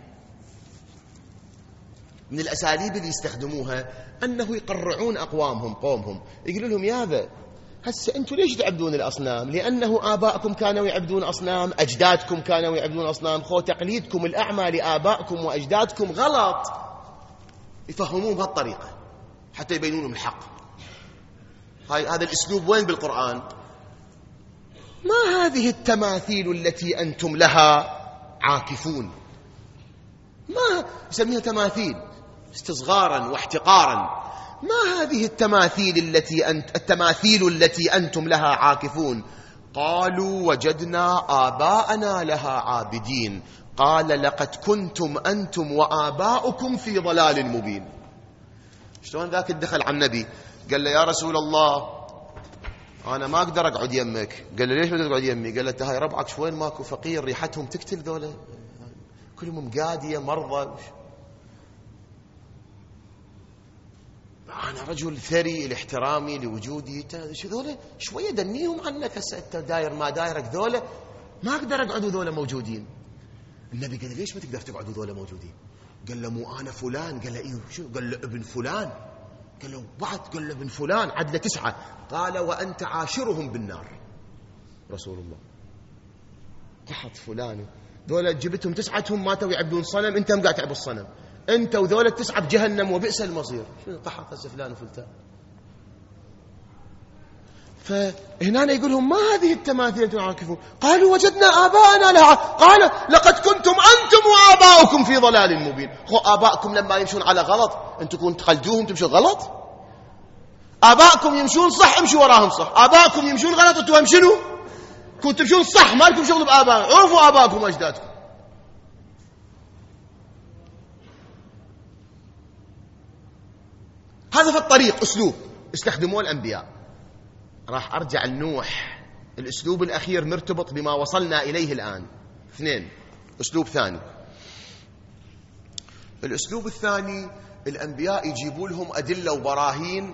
Speaker 1: من الأساليب اللي يستخدموها أنه يقرعون أقوامهم، قومهم، يقولوا لهم يا ذا هسه أنتم ليش تعبدون الأصنام؟ لأنه آباءكم كانوا يعبدون أصنام، أجدادكم كانوا يعبدون أصنام، خو تقليدكم الأعمى لآبائكم وأجدادكم غلط. يفهمون بهالطريقة حتى يبينون لهم الحق. هذا الأسلوب وين بالقرآن؟ ما هذه التماثيل التي أنتم لها عاكفون؟ ما يسميها تماثيل استصغارا واحتقارا. ما هذه التماثيل التي أنتم لها عاكفون؟ قالوا وجدنا آباءنا لها عابدين. قال لقد كنتم أنتم وآباؤكم في ضلال مبين. شلون ذاك الدخل على النبي قال له يا رسول الله أنا ما أقدر أقعد يمك. قال له ليش ما تقعد يمي؟ قال له هاي ربعك شوين ماكو فقير ريحتهم تقتل، ذولا كلهم قادية مرضى، أنا رجل ثري الاحترامي لوجودي، شو ذولا شوية دنيهم عنك. هسه أنت داير ما دايرك ذولا ما أقدر أقعدوا ذولا موجودين. النبي قال له ليش ما تقدر تقعدوا ذولا موجودين؟ قال له مو أنا فلان. قال له إيه شو؟ قال له ابن فلان. قال له بعد؟ قال له ابن فلان عدل 9. قال وأنت عاشرهم بالنار. رسول الله قحط فلان، ذولا جبتهم 9 ماتوا يعبدون صنم، أنت هم قاعد تعبد الصنم. أنت وذولة 9 بجهنم وبئس المصير. شنو قحط هسه فلان وفلتان؟ فهنا يقولهم ما هذه التماثيل أنتم عاكفون؟ قالوا وجدنا آباءنا لها. قال لقد كنتم أنتم وآباؤكم في ضلال مبين. آباءكم لما يمشون على غلط أنتم كنتم تخلدوهم تمشون غلط؟ آباءكم يمشون صح امشوا وراهم صح. آباءكم يمشون غلط أنتم شنو؟ كنتم تمشون صح، ما لكم شغل بآباء. عرفوا آباءكم وأجدادكم. هذا في الطريق أسلوب استخدموه الأنبياء. راح أرجع لنوح. الأسلوب الأخير مرتبط بما وصلنا إليه الآن. 2 أسلوب ثاني. الأسلوب الثاني الأنبياء يجيبوا لهم أدلة وبراهين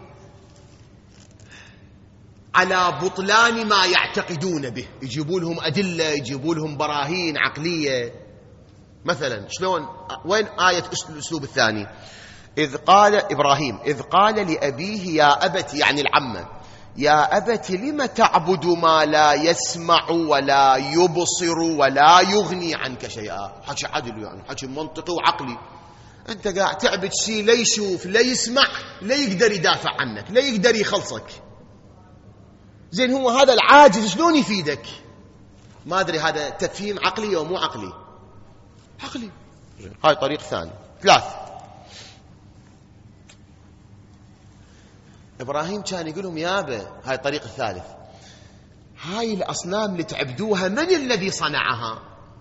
Speaker 1: على بطلان ما يعتقدون به. يجيبوا لهم أدلة، يجيبوا لهم براهين عقلية. مثلا شلون؟ وين آية الأسلوب الثاني؟ إذ قال إبراهيم إذ قال لأبيه يا أبت، يعني العمة، يا أبت لم تعبد ما لا يسمع ولا يبصر ولا يغني عنك شيئا. حكي عدل، يعني حكي منطقي وعقلي. أنت قاعد تعبد شيء لا يشوف لا يسمع لا يقدر يدافع عنك لا يقدر يخلصك. زين هو هذا العاجز شلون يفيدك؟ ما أدري هذا تفهيم عقلي أو مو عقلي؟ عقلي. هاي طريق ثاني. 3 إبراهيم كان يقول لهم يابا، هاي الطريق الثالث، هاي الأصنام اللي تعبدوها من الذي صنعها؟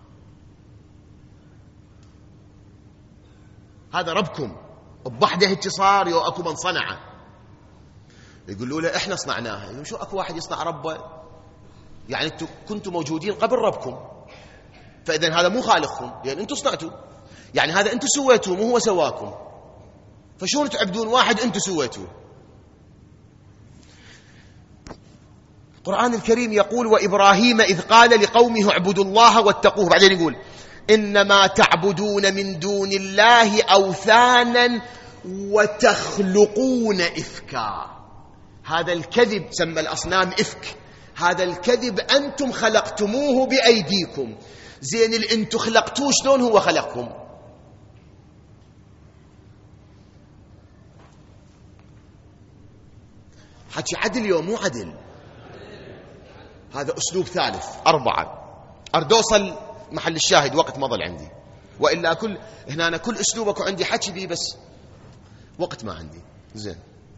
Speaker 1: هذا ربكم بوحده هيك صار يو أكو من صنعه؟ يقولوا له إحنا صنعناها. يقولوا شو أكو واحد يصنع ربه؟ يعني أنتم كنتم موجودين قبل ربكم، فإذن هذا مو خالقكم، يعني أنتم صنعتوا، يعني هذا أنتم سويتوه مو هو سواكم، فشون تعبدون واحد أنتم سويتوه؟ القرآن الكريم يقول وإبراهيم إذ قال لقومه اعبدوا الله واتقوه. بعدين يقول إنما تعبدون من دون الله أوثانا وتخلقون إفكا. هذا الكذب سمى الأصنام إفك. هذا الكذب أنتم خلقتموه بأيديكم. زين اللي أنتم خلقتوه شلون هو خلقكم؟ حكي عدل يوم مو عدل. هذا أسلوب ثالث. 4 أريد أوصل محل الشاهد، وقت ما ظل عندي، وإلا هنا أنا كل أسلوبك عندي حكي بيه بس وقت ما عندي. زين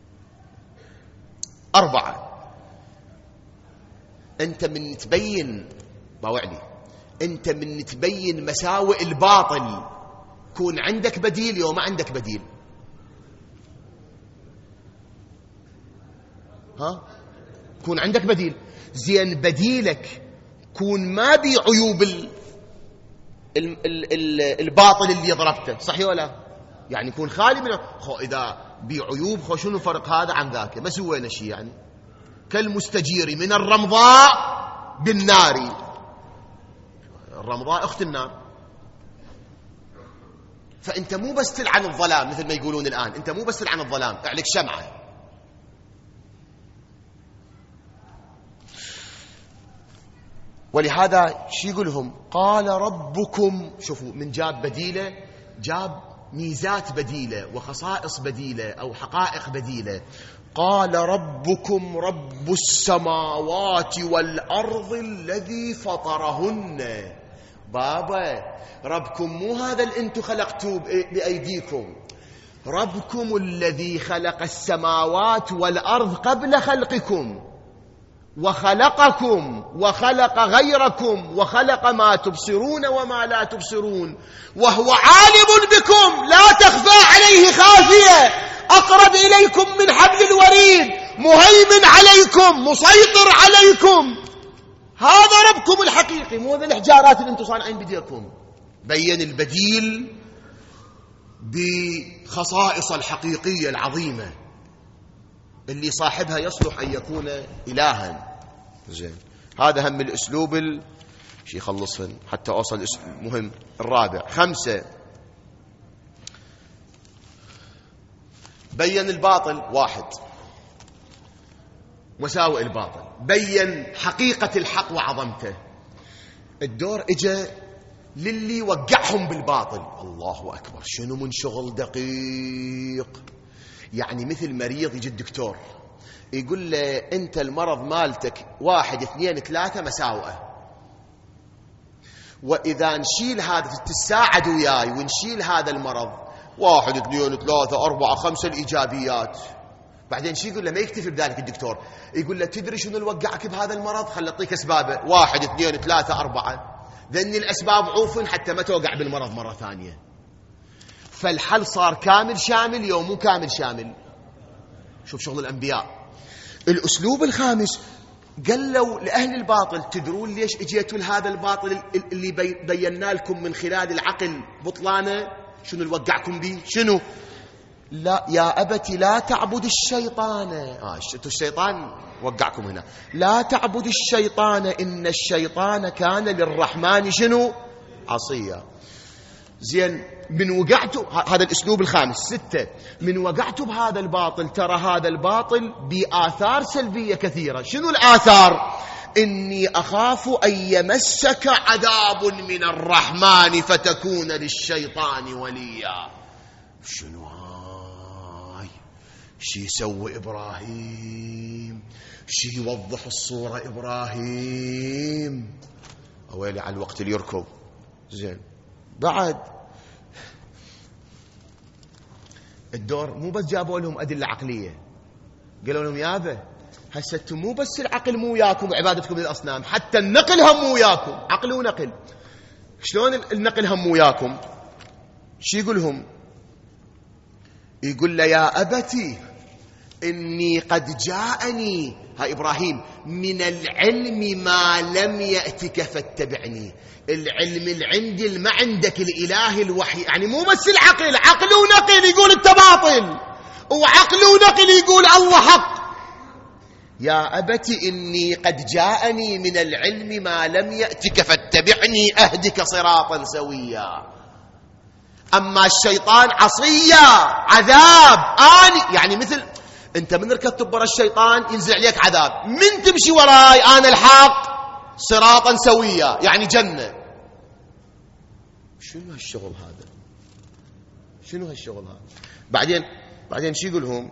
Speaker 1: 4 أنت من تبين باوعلي، أنت من تبين مساوئ الباطل كون عندك بديل يوم ما عندك بديل. ها كون عندك بديل. زين بديلك كون ما بي عيوب الباطل اللي ضربته، صحيح ولا؟ يعني يكون خالي من إذا بي عيوب شنو فرق هذا عن ذاك؟ ما سوينا شيء. يعني كالمستجير من الرمضاء بالنار. الرمضاء أخت النار. فأنت مو بس تلعن الظلام مثل ما يقولون الآن، أنت مو بس تلعن الظلام، اعلك شمعة. ولهذا شو يقول لهم؟ قال ربكم. شوفوا من جاب بديلة، جاب ميزات بديلة وخصائص بديلة أو حقائق بديلة. قال ربكم رب السماوات والأرض الذي فطرهن. بابا ربكم مو هذا اللي انتم خلقتوه بأيديكم، ربكم الذي خلق السماوات والأرض قبل خلقكم، وخلقكم وخلق غيركم وخلق ما تبصرون وما لا تبصرون، وهو عالم بكم لا تخفى عليه خافية، أقرب إليكم من حبل الوريد، مهيمن عليكم، مسيطر عليكم. هذا ربكم الحقيقي، مو هذه الحجارات اللي انتم صانعين بديكم. بين البديل بخصائص الحقيقية العظيمة اللي صاحبها يصلح أن يكون إلها. زين هذا هم الأسلوب شي يخلصهن حتى أوصل مهم. 4 5 بين الباطل. 1 مساوئ الباطل، بين حقيقة الحق وعظمته. الدور اجى للي وقعهم بالباطل. الله أكبر، شنو من شغل دقيق. يعني مثل مريض يجي الدكتور يقول له أنت المرض مالتك 1 2 3 مساوئة، وإذا نشيل هذا تساعد وياي ونشيل هذا المرض 1 2 3 4 5 الإيجابيات. بعدين شي يقول له؟ ما يكتفي بذلك الدكتور، يقول له تدري شنو اللي وقعك بهذا المرض؟ خل أعطيك أسبابه 1 2 3 4. ذني الأسباب عوفن حتى ما توقع بالمرض مرة ثانية. فالحل صار كامل شامل يوم مو كامل شامل. شوف شغل الأنبياء. الأسلوب الخامس قالوا لأهل الباطل تدرون ليش اجيتوا لهذا الباطل اللي بينا لكم من خلال العقل بطلانه؟ شنو اللي وقعكم به؟ شنو؟ لا يا أبتي لا تعبد الشيطان. الشيطان وقعكم هنا. لا تعبد الشيطان إن الشيطان كان للرحمن شنو؟ عصيا. زين، من وقعتوا، هذا الأسلوب الخامس. 6، من وقعتوا بهذا الباطل ترى هذا الباطل بآثار سلبية كثيرة. شنو الآثار؟ إني أخاف أن يمسك عذاب من الرحمن فتكون للشيطان وليا. شنو هاي؟ شي يسوي إبراهيم؟ شي يوضح الصورة إبراهيم؟ أويلي على الوقت اللي يركض. زين، بعد الدور مو بس جابوا لهم أدلة عقلية، قالوا لهم يابا هسه انتم مو بس العقل مو وياكم عبادتكم للأصنام، حتى النقل هم مو وياكم. عقل ونقل. شلون النقل هم مو وياكم؟ شو يقول لهم؟ يقول له يا أبتي إني قد جاءني، ها إبراهيم، من العلم ما لم يأتك فاتبعني. العلم اللي عندي ما عندك، الإله الوحي. يعني مو بس العقل، عقل ونقل يقول انت باطل، وعقل ونقل يقول الله حق. يا أبتي إني قد جاءني من العلم ما لم يأتك فاتبعني أهدك صراطا سويا. أما الشيطان عصية عذاب آني. يعني مثل أنت من ركضت برا الشيطان ينزل عليك عذاب، من تمشي وراي أنا الحق صراطا سويا، يعني جنة. شنو هالشغل هذا؟ شنو هالشغل هذا؟ بعدين شو يقولهم؟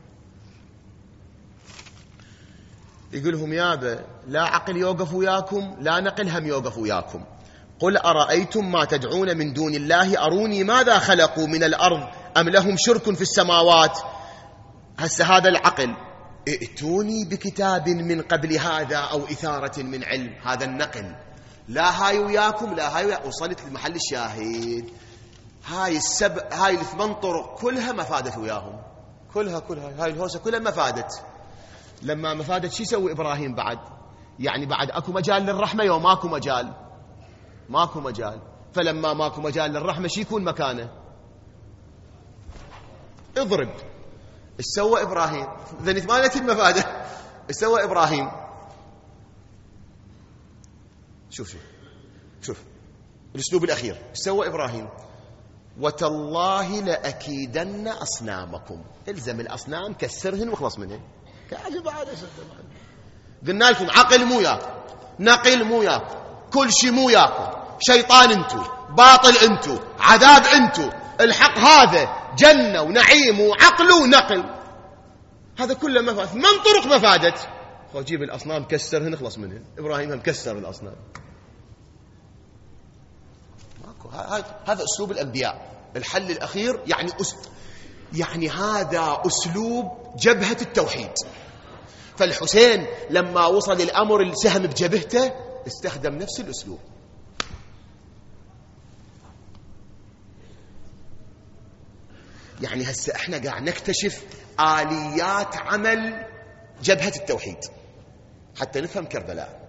Speaker 1: يقولهم يابا لا عقل يوقف وياكم، لا نقل هم يوقف وياكم. قل أرأيتم ما تدعون من دون الله أروني ماذا خلقوا من الأرض أم لهم شرك في السماوات. هسه هذا العقل. ائتوني بكتاب من قبل هذا أو إثارة من علم. هذا النقل. لا هاي وياكم لا هاي وياكم. وصلت لمحل الشاهد. هاي 8 طرق كلها ما فادت وياهم. كلها هاي الهوسة كلها ما فادت. لما ما فادت شو يسوي إبراهيم بعد؟ يعني بعد أكو مجال للرحمة يوم ماكو مجال. فلما ماكو مجال للرحمة شو يكون مكانه؟ اضرب. ايش سوى إبراهيم؟ ذني 8 المفادة. ايش سوى إبراهيم؟ شوف الأسلوب الأخير. ايش سوى إبراهيم؟ وتالله لأكيدن أصنامكم. الزم الأصنام كسرهن واخلص منهن. قلنا لكم عقل مو ياكم، نقل مو ياكم، كل شيء مو ياكم. شيطان انتو، باطل انتو، عذاب انتو، الحق هذا جنة ونعيم وعقل ونقل. هذا كله ما فاد. 8 طرق ما فادت. جيب الأصنام كسرهن اخلص منهن. إبراهيم هم كسر الأصنام. ماكو. هذا أسلوب الأنبياء. الحل الأخير يعني هذا أسلوب جبهة التوحيد. فالحسين لما وصل الأمر السهم بجبهته استخدم نفس الأسلوب. يعني هسه احنا قاعد نكتشف آليات عمل جبهة التوحيد حتى نفهم كربلاء.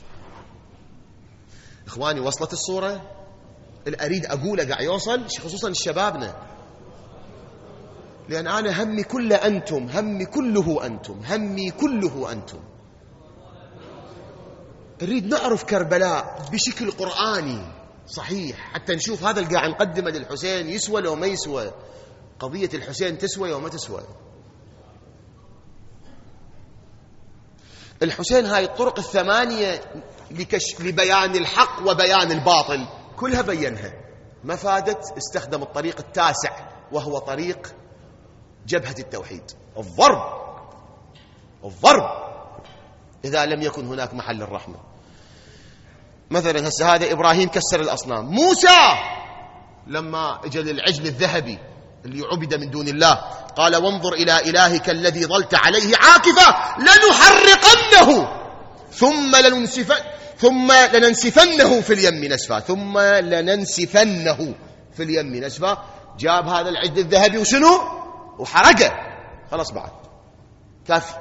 Speaker 1: إخواني وصلت الصورة؟ الأريد أقوله قاعد يوصل خصوصا لشبابنا، لأن أنا همي كله أنتم، همي كله أنتم. نريد نعرف كربلاء بشكل قرآني صحيح حتى نشوف هذا اللي قاعد نقدمه للحسين يسوى لو ما يسوى. قضية الحسين تسوى لو ما تسوى. الحسين هاي الطرق 8 لبيان الحق وبيان الباطل كلها بينها، ما فادت، استخدم الطريق التاسع وهو طريق جبهة التوحيد، الضرب إذا لم يكن هناك محل الرحمة. مثلا هسه هذا إبراهيم كسر الأصنام، موسى لما اجى للعجل الذهبي اللي عبد من دون الله قال وانظر إلى إلهك الذي ظلت عليه عاكفا لنحرقنه ثم لننسفنه في اليم نسفا جاب هذا العجل الذهبي وشنو وحرقه. خلاص بعد كافي.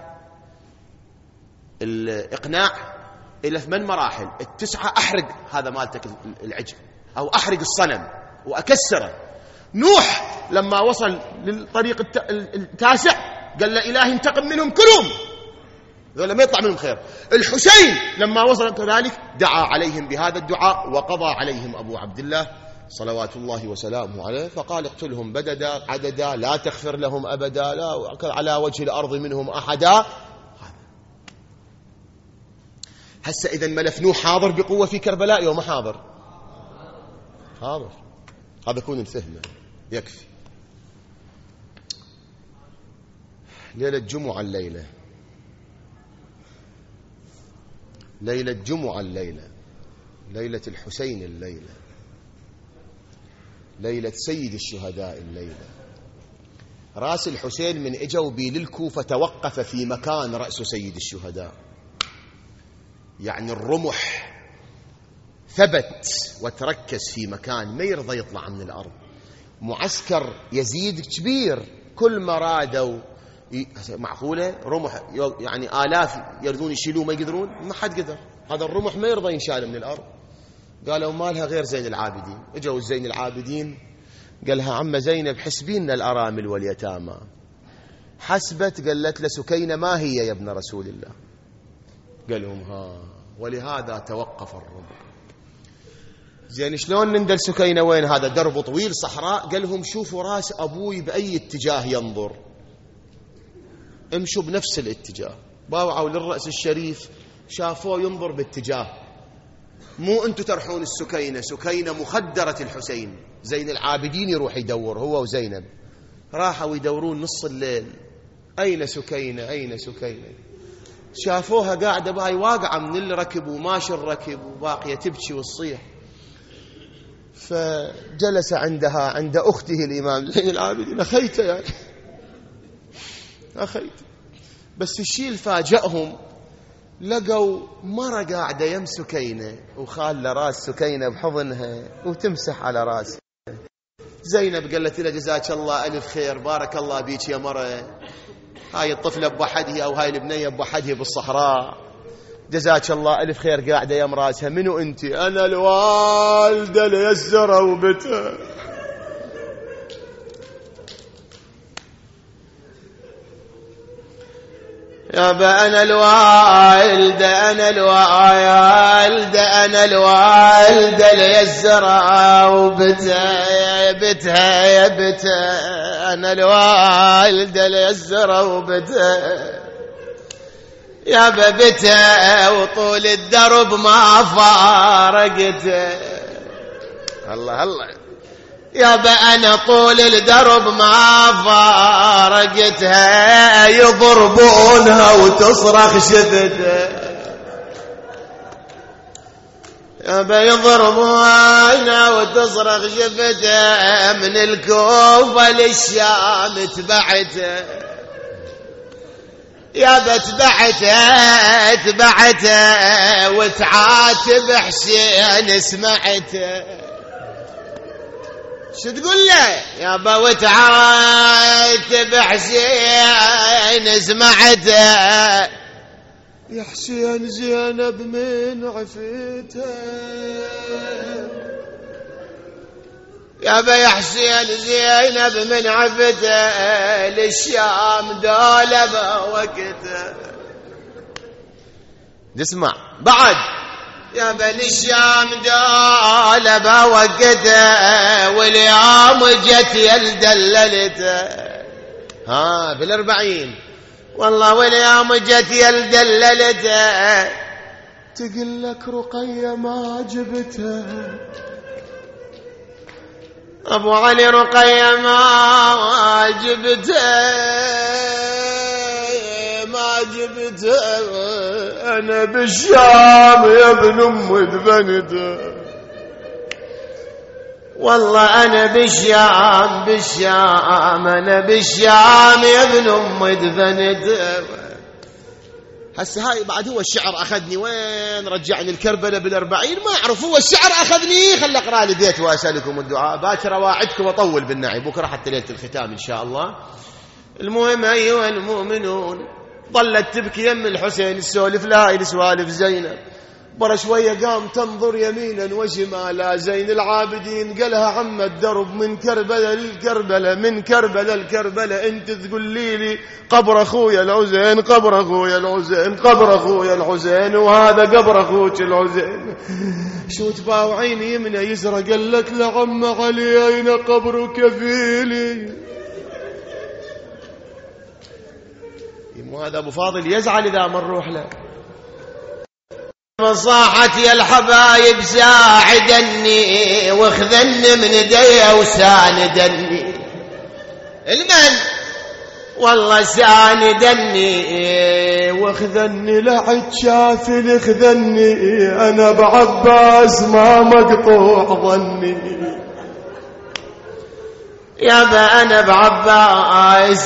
Speaker 1: الإقناع إلى 8 مراحل، 9 أحرق هذا مالتك العجل أو أحرق الصنم وأكسره. نوح لما وصل للطريق التاسع قال له إلهي انتقم منهم كلهم، قال ما يطلع منهم خير. الحسين لما وصل كذلك دعا عليهم بهذا الدعاء وقضى عليهم أبو عبد الله صلوات الله وسلامه عليه فقال اقتلهم بددا عددا لا تغفر لهم أبدا لا على وجه الأرض منهم أحدا. هسه إذا ملف نوح حاضر بقوة في كربلاء يوم حاضر هذا يكون الفهم يكفي. ليلة جمعة الليلة، ليلة جمعة الليلة، ليلة الحسين الليلة، ليلة سيد الشهداء الليلة. رأس الحسين من اجوا بي للكوفة توقف في مكان رأس سيد الشهداء، يعني الرمح ثبت وتركز في مكان ما يرضى يطلع من الأرض. معسكر يزيد كبير، كل ما رادوا معقولة رمح يعني آلاف يردون يشيلوه ما يقدرون، ما حد قدر. هذا الرمح ما يرضى ينشال من الأرض. قالوا ما لها غير زين العابدين. اجوا زين العابدين قالها عم زينب حسبينا الأرامل واليتامى. حسبت قالت له سكينة ما هي يا ابن رسول الله؟ قال لهم ها ولهذا توقف الرمح. زين شلون نندل سكينة وين؟ هذا درب طويل صحراء. قال لهم شوفوا راس أبوي بأي اتجاه ينظر، امشوا بنفس الاتجاه. باوعوا للرأس الشريف شافوه ينظر باتجاه، مو انتم ترحون السكينة، سكينة مخدرة الحسين. زين العابدين يروح يدور هو وزينب، راحوا يدورون نص الليل أين سكينة أين سكينة. شافوها قاعدة باي واقعة من اللي ركب وماشي الركب وباقية تبكي وتصيح. فجلس عندها عند أخته الإمام زين العابدين أخيت يعني أخيت. بس الشيء الفاجأهم لقوا مرة قاعدة يم سكينة وخالة راس سكينة بحضنها وتمسح على راسها. زينب قالت لها جزاك الله ألف خير بارك الله بيك يا مرة، هاي الطفلة بوحدها أو هاي البنية بوحدها بالصحراء، جزاك الله ألف خير قاعدة يم راسها. منو أنت؟ أنا الوالدة ليسرة وبتها. يابا أنا الوالدة أنا الوالدة أنا الوالدة ليسرة وبتها يا بتها يا بتها أنا الوالدة ليسرة وبتها يا ببتها وطول الدرب ما فارقتها. الله الله يابا أنا طول الدرب ما فارقتها يضربونها وتصرخ شفتها يابا يضربونها وتصرخ شفتها من الكوفة للشام تبعتها يابا تبعتها وتعاتب حسين سمعتها. شو تقول له يابا وتعاتب حسين سمعتها يا حسين زينب من عفتها يابا يا حسين زينب من عفتها للشام دولب وقتها. اسمع بعد يابا للشام دولب وقتها واليوم جت يلدللتها ها بال40 والله واليوم جت يلدللتها تقول لك رقية ما جبتها أبو علي رقية ما جبته أنا بالشام يا ابن أم دفنته. والله أنا بالشام أنا بالشام يا ابن أم دفنته. هسه هاي بعد هو الشعر أخذني وين رجعني الكربلة بالأربعين ما أعرف. هو الشعر أخذني خل أقرأ لي بيت وأسألكم الدعاء باكر أواعدكم وأطول بالنعي بكرة حتى ليلة الختام إن شاء الله. المهم أيها المؤمنون ظلت تبكي يم الحسين السولف لهاي السوالف زينب. برا شوية قام تنظر يمينا وشمالا زين العابدين قالها عم الدرب من كربلة للكربلة من كربلة للكربلة انت تقول لي قبر اخويا الحسين قبر اخويا الحسين قبر اخويا الحسين وهذا قبر اخوك الحسين. شو تباوعين يمنى يسرى قال لك لعم علي اين قبر كفيلي. هذا ابو فاضل يزعل اذا ما نروح له. صاحت يا الحبايب ساعدني واخذني من ايديا وساندني. المن والله ساندني واخذني لعد شافي اخذني انا بعباس ما مقطوع ظني. يابا انا بعباس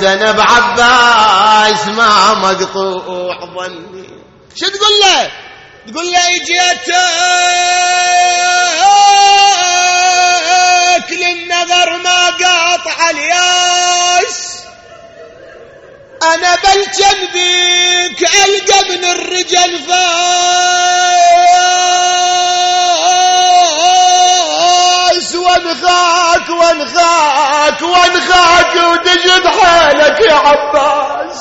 Speaker 1: ما مقطوع ظني. شو تقول له؟ تقول له اجيتك للنظر ما قاطع الياس انا بلجم بيك القى من الرجل فاس وانخاك وانخاك وانخاك وتجد حالك يا عباس.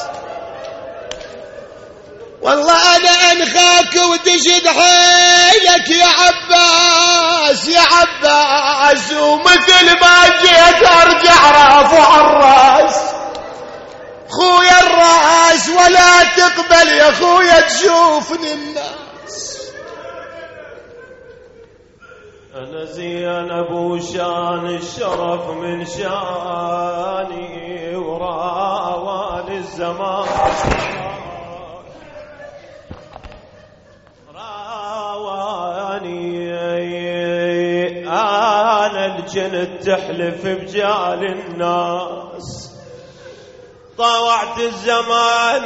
Speaker 1: والله أنا أنخاك وتشد حيلك يا عباس يا عباس ومثل ما جيت أرجع رافع الراس خويا الراس ولا تقبل يا خويا تشوفني الناس.
Speaker 2: أنا زينب وشان الشرف من شاني وراوان الزمان أنا الجنة تحلف بجال الناس طاوعت الزمان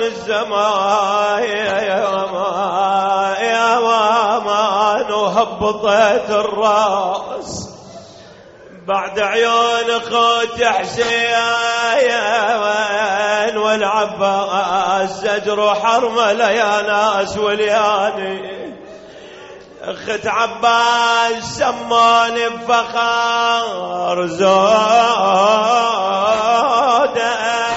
Speaker 2: يا مان وهبطت الراس بعد عيون اخوت حسين والعباس زجر حرمله يا ناس ولياني. اخت عباس سموني بفخار زوده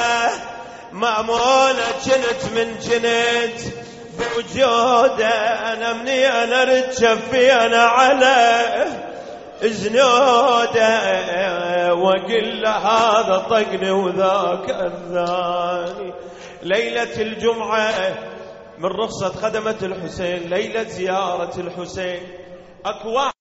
Speaker 2: مأمونة جنت من جنت بوجوده انا مني انا رتشفي انا على زنوده وقل له هذا طقني وذاك الثاني. ليلة الجمعة من رخصة خدمة الحسين ليلة زيارة الحسين أكو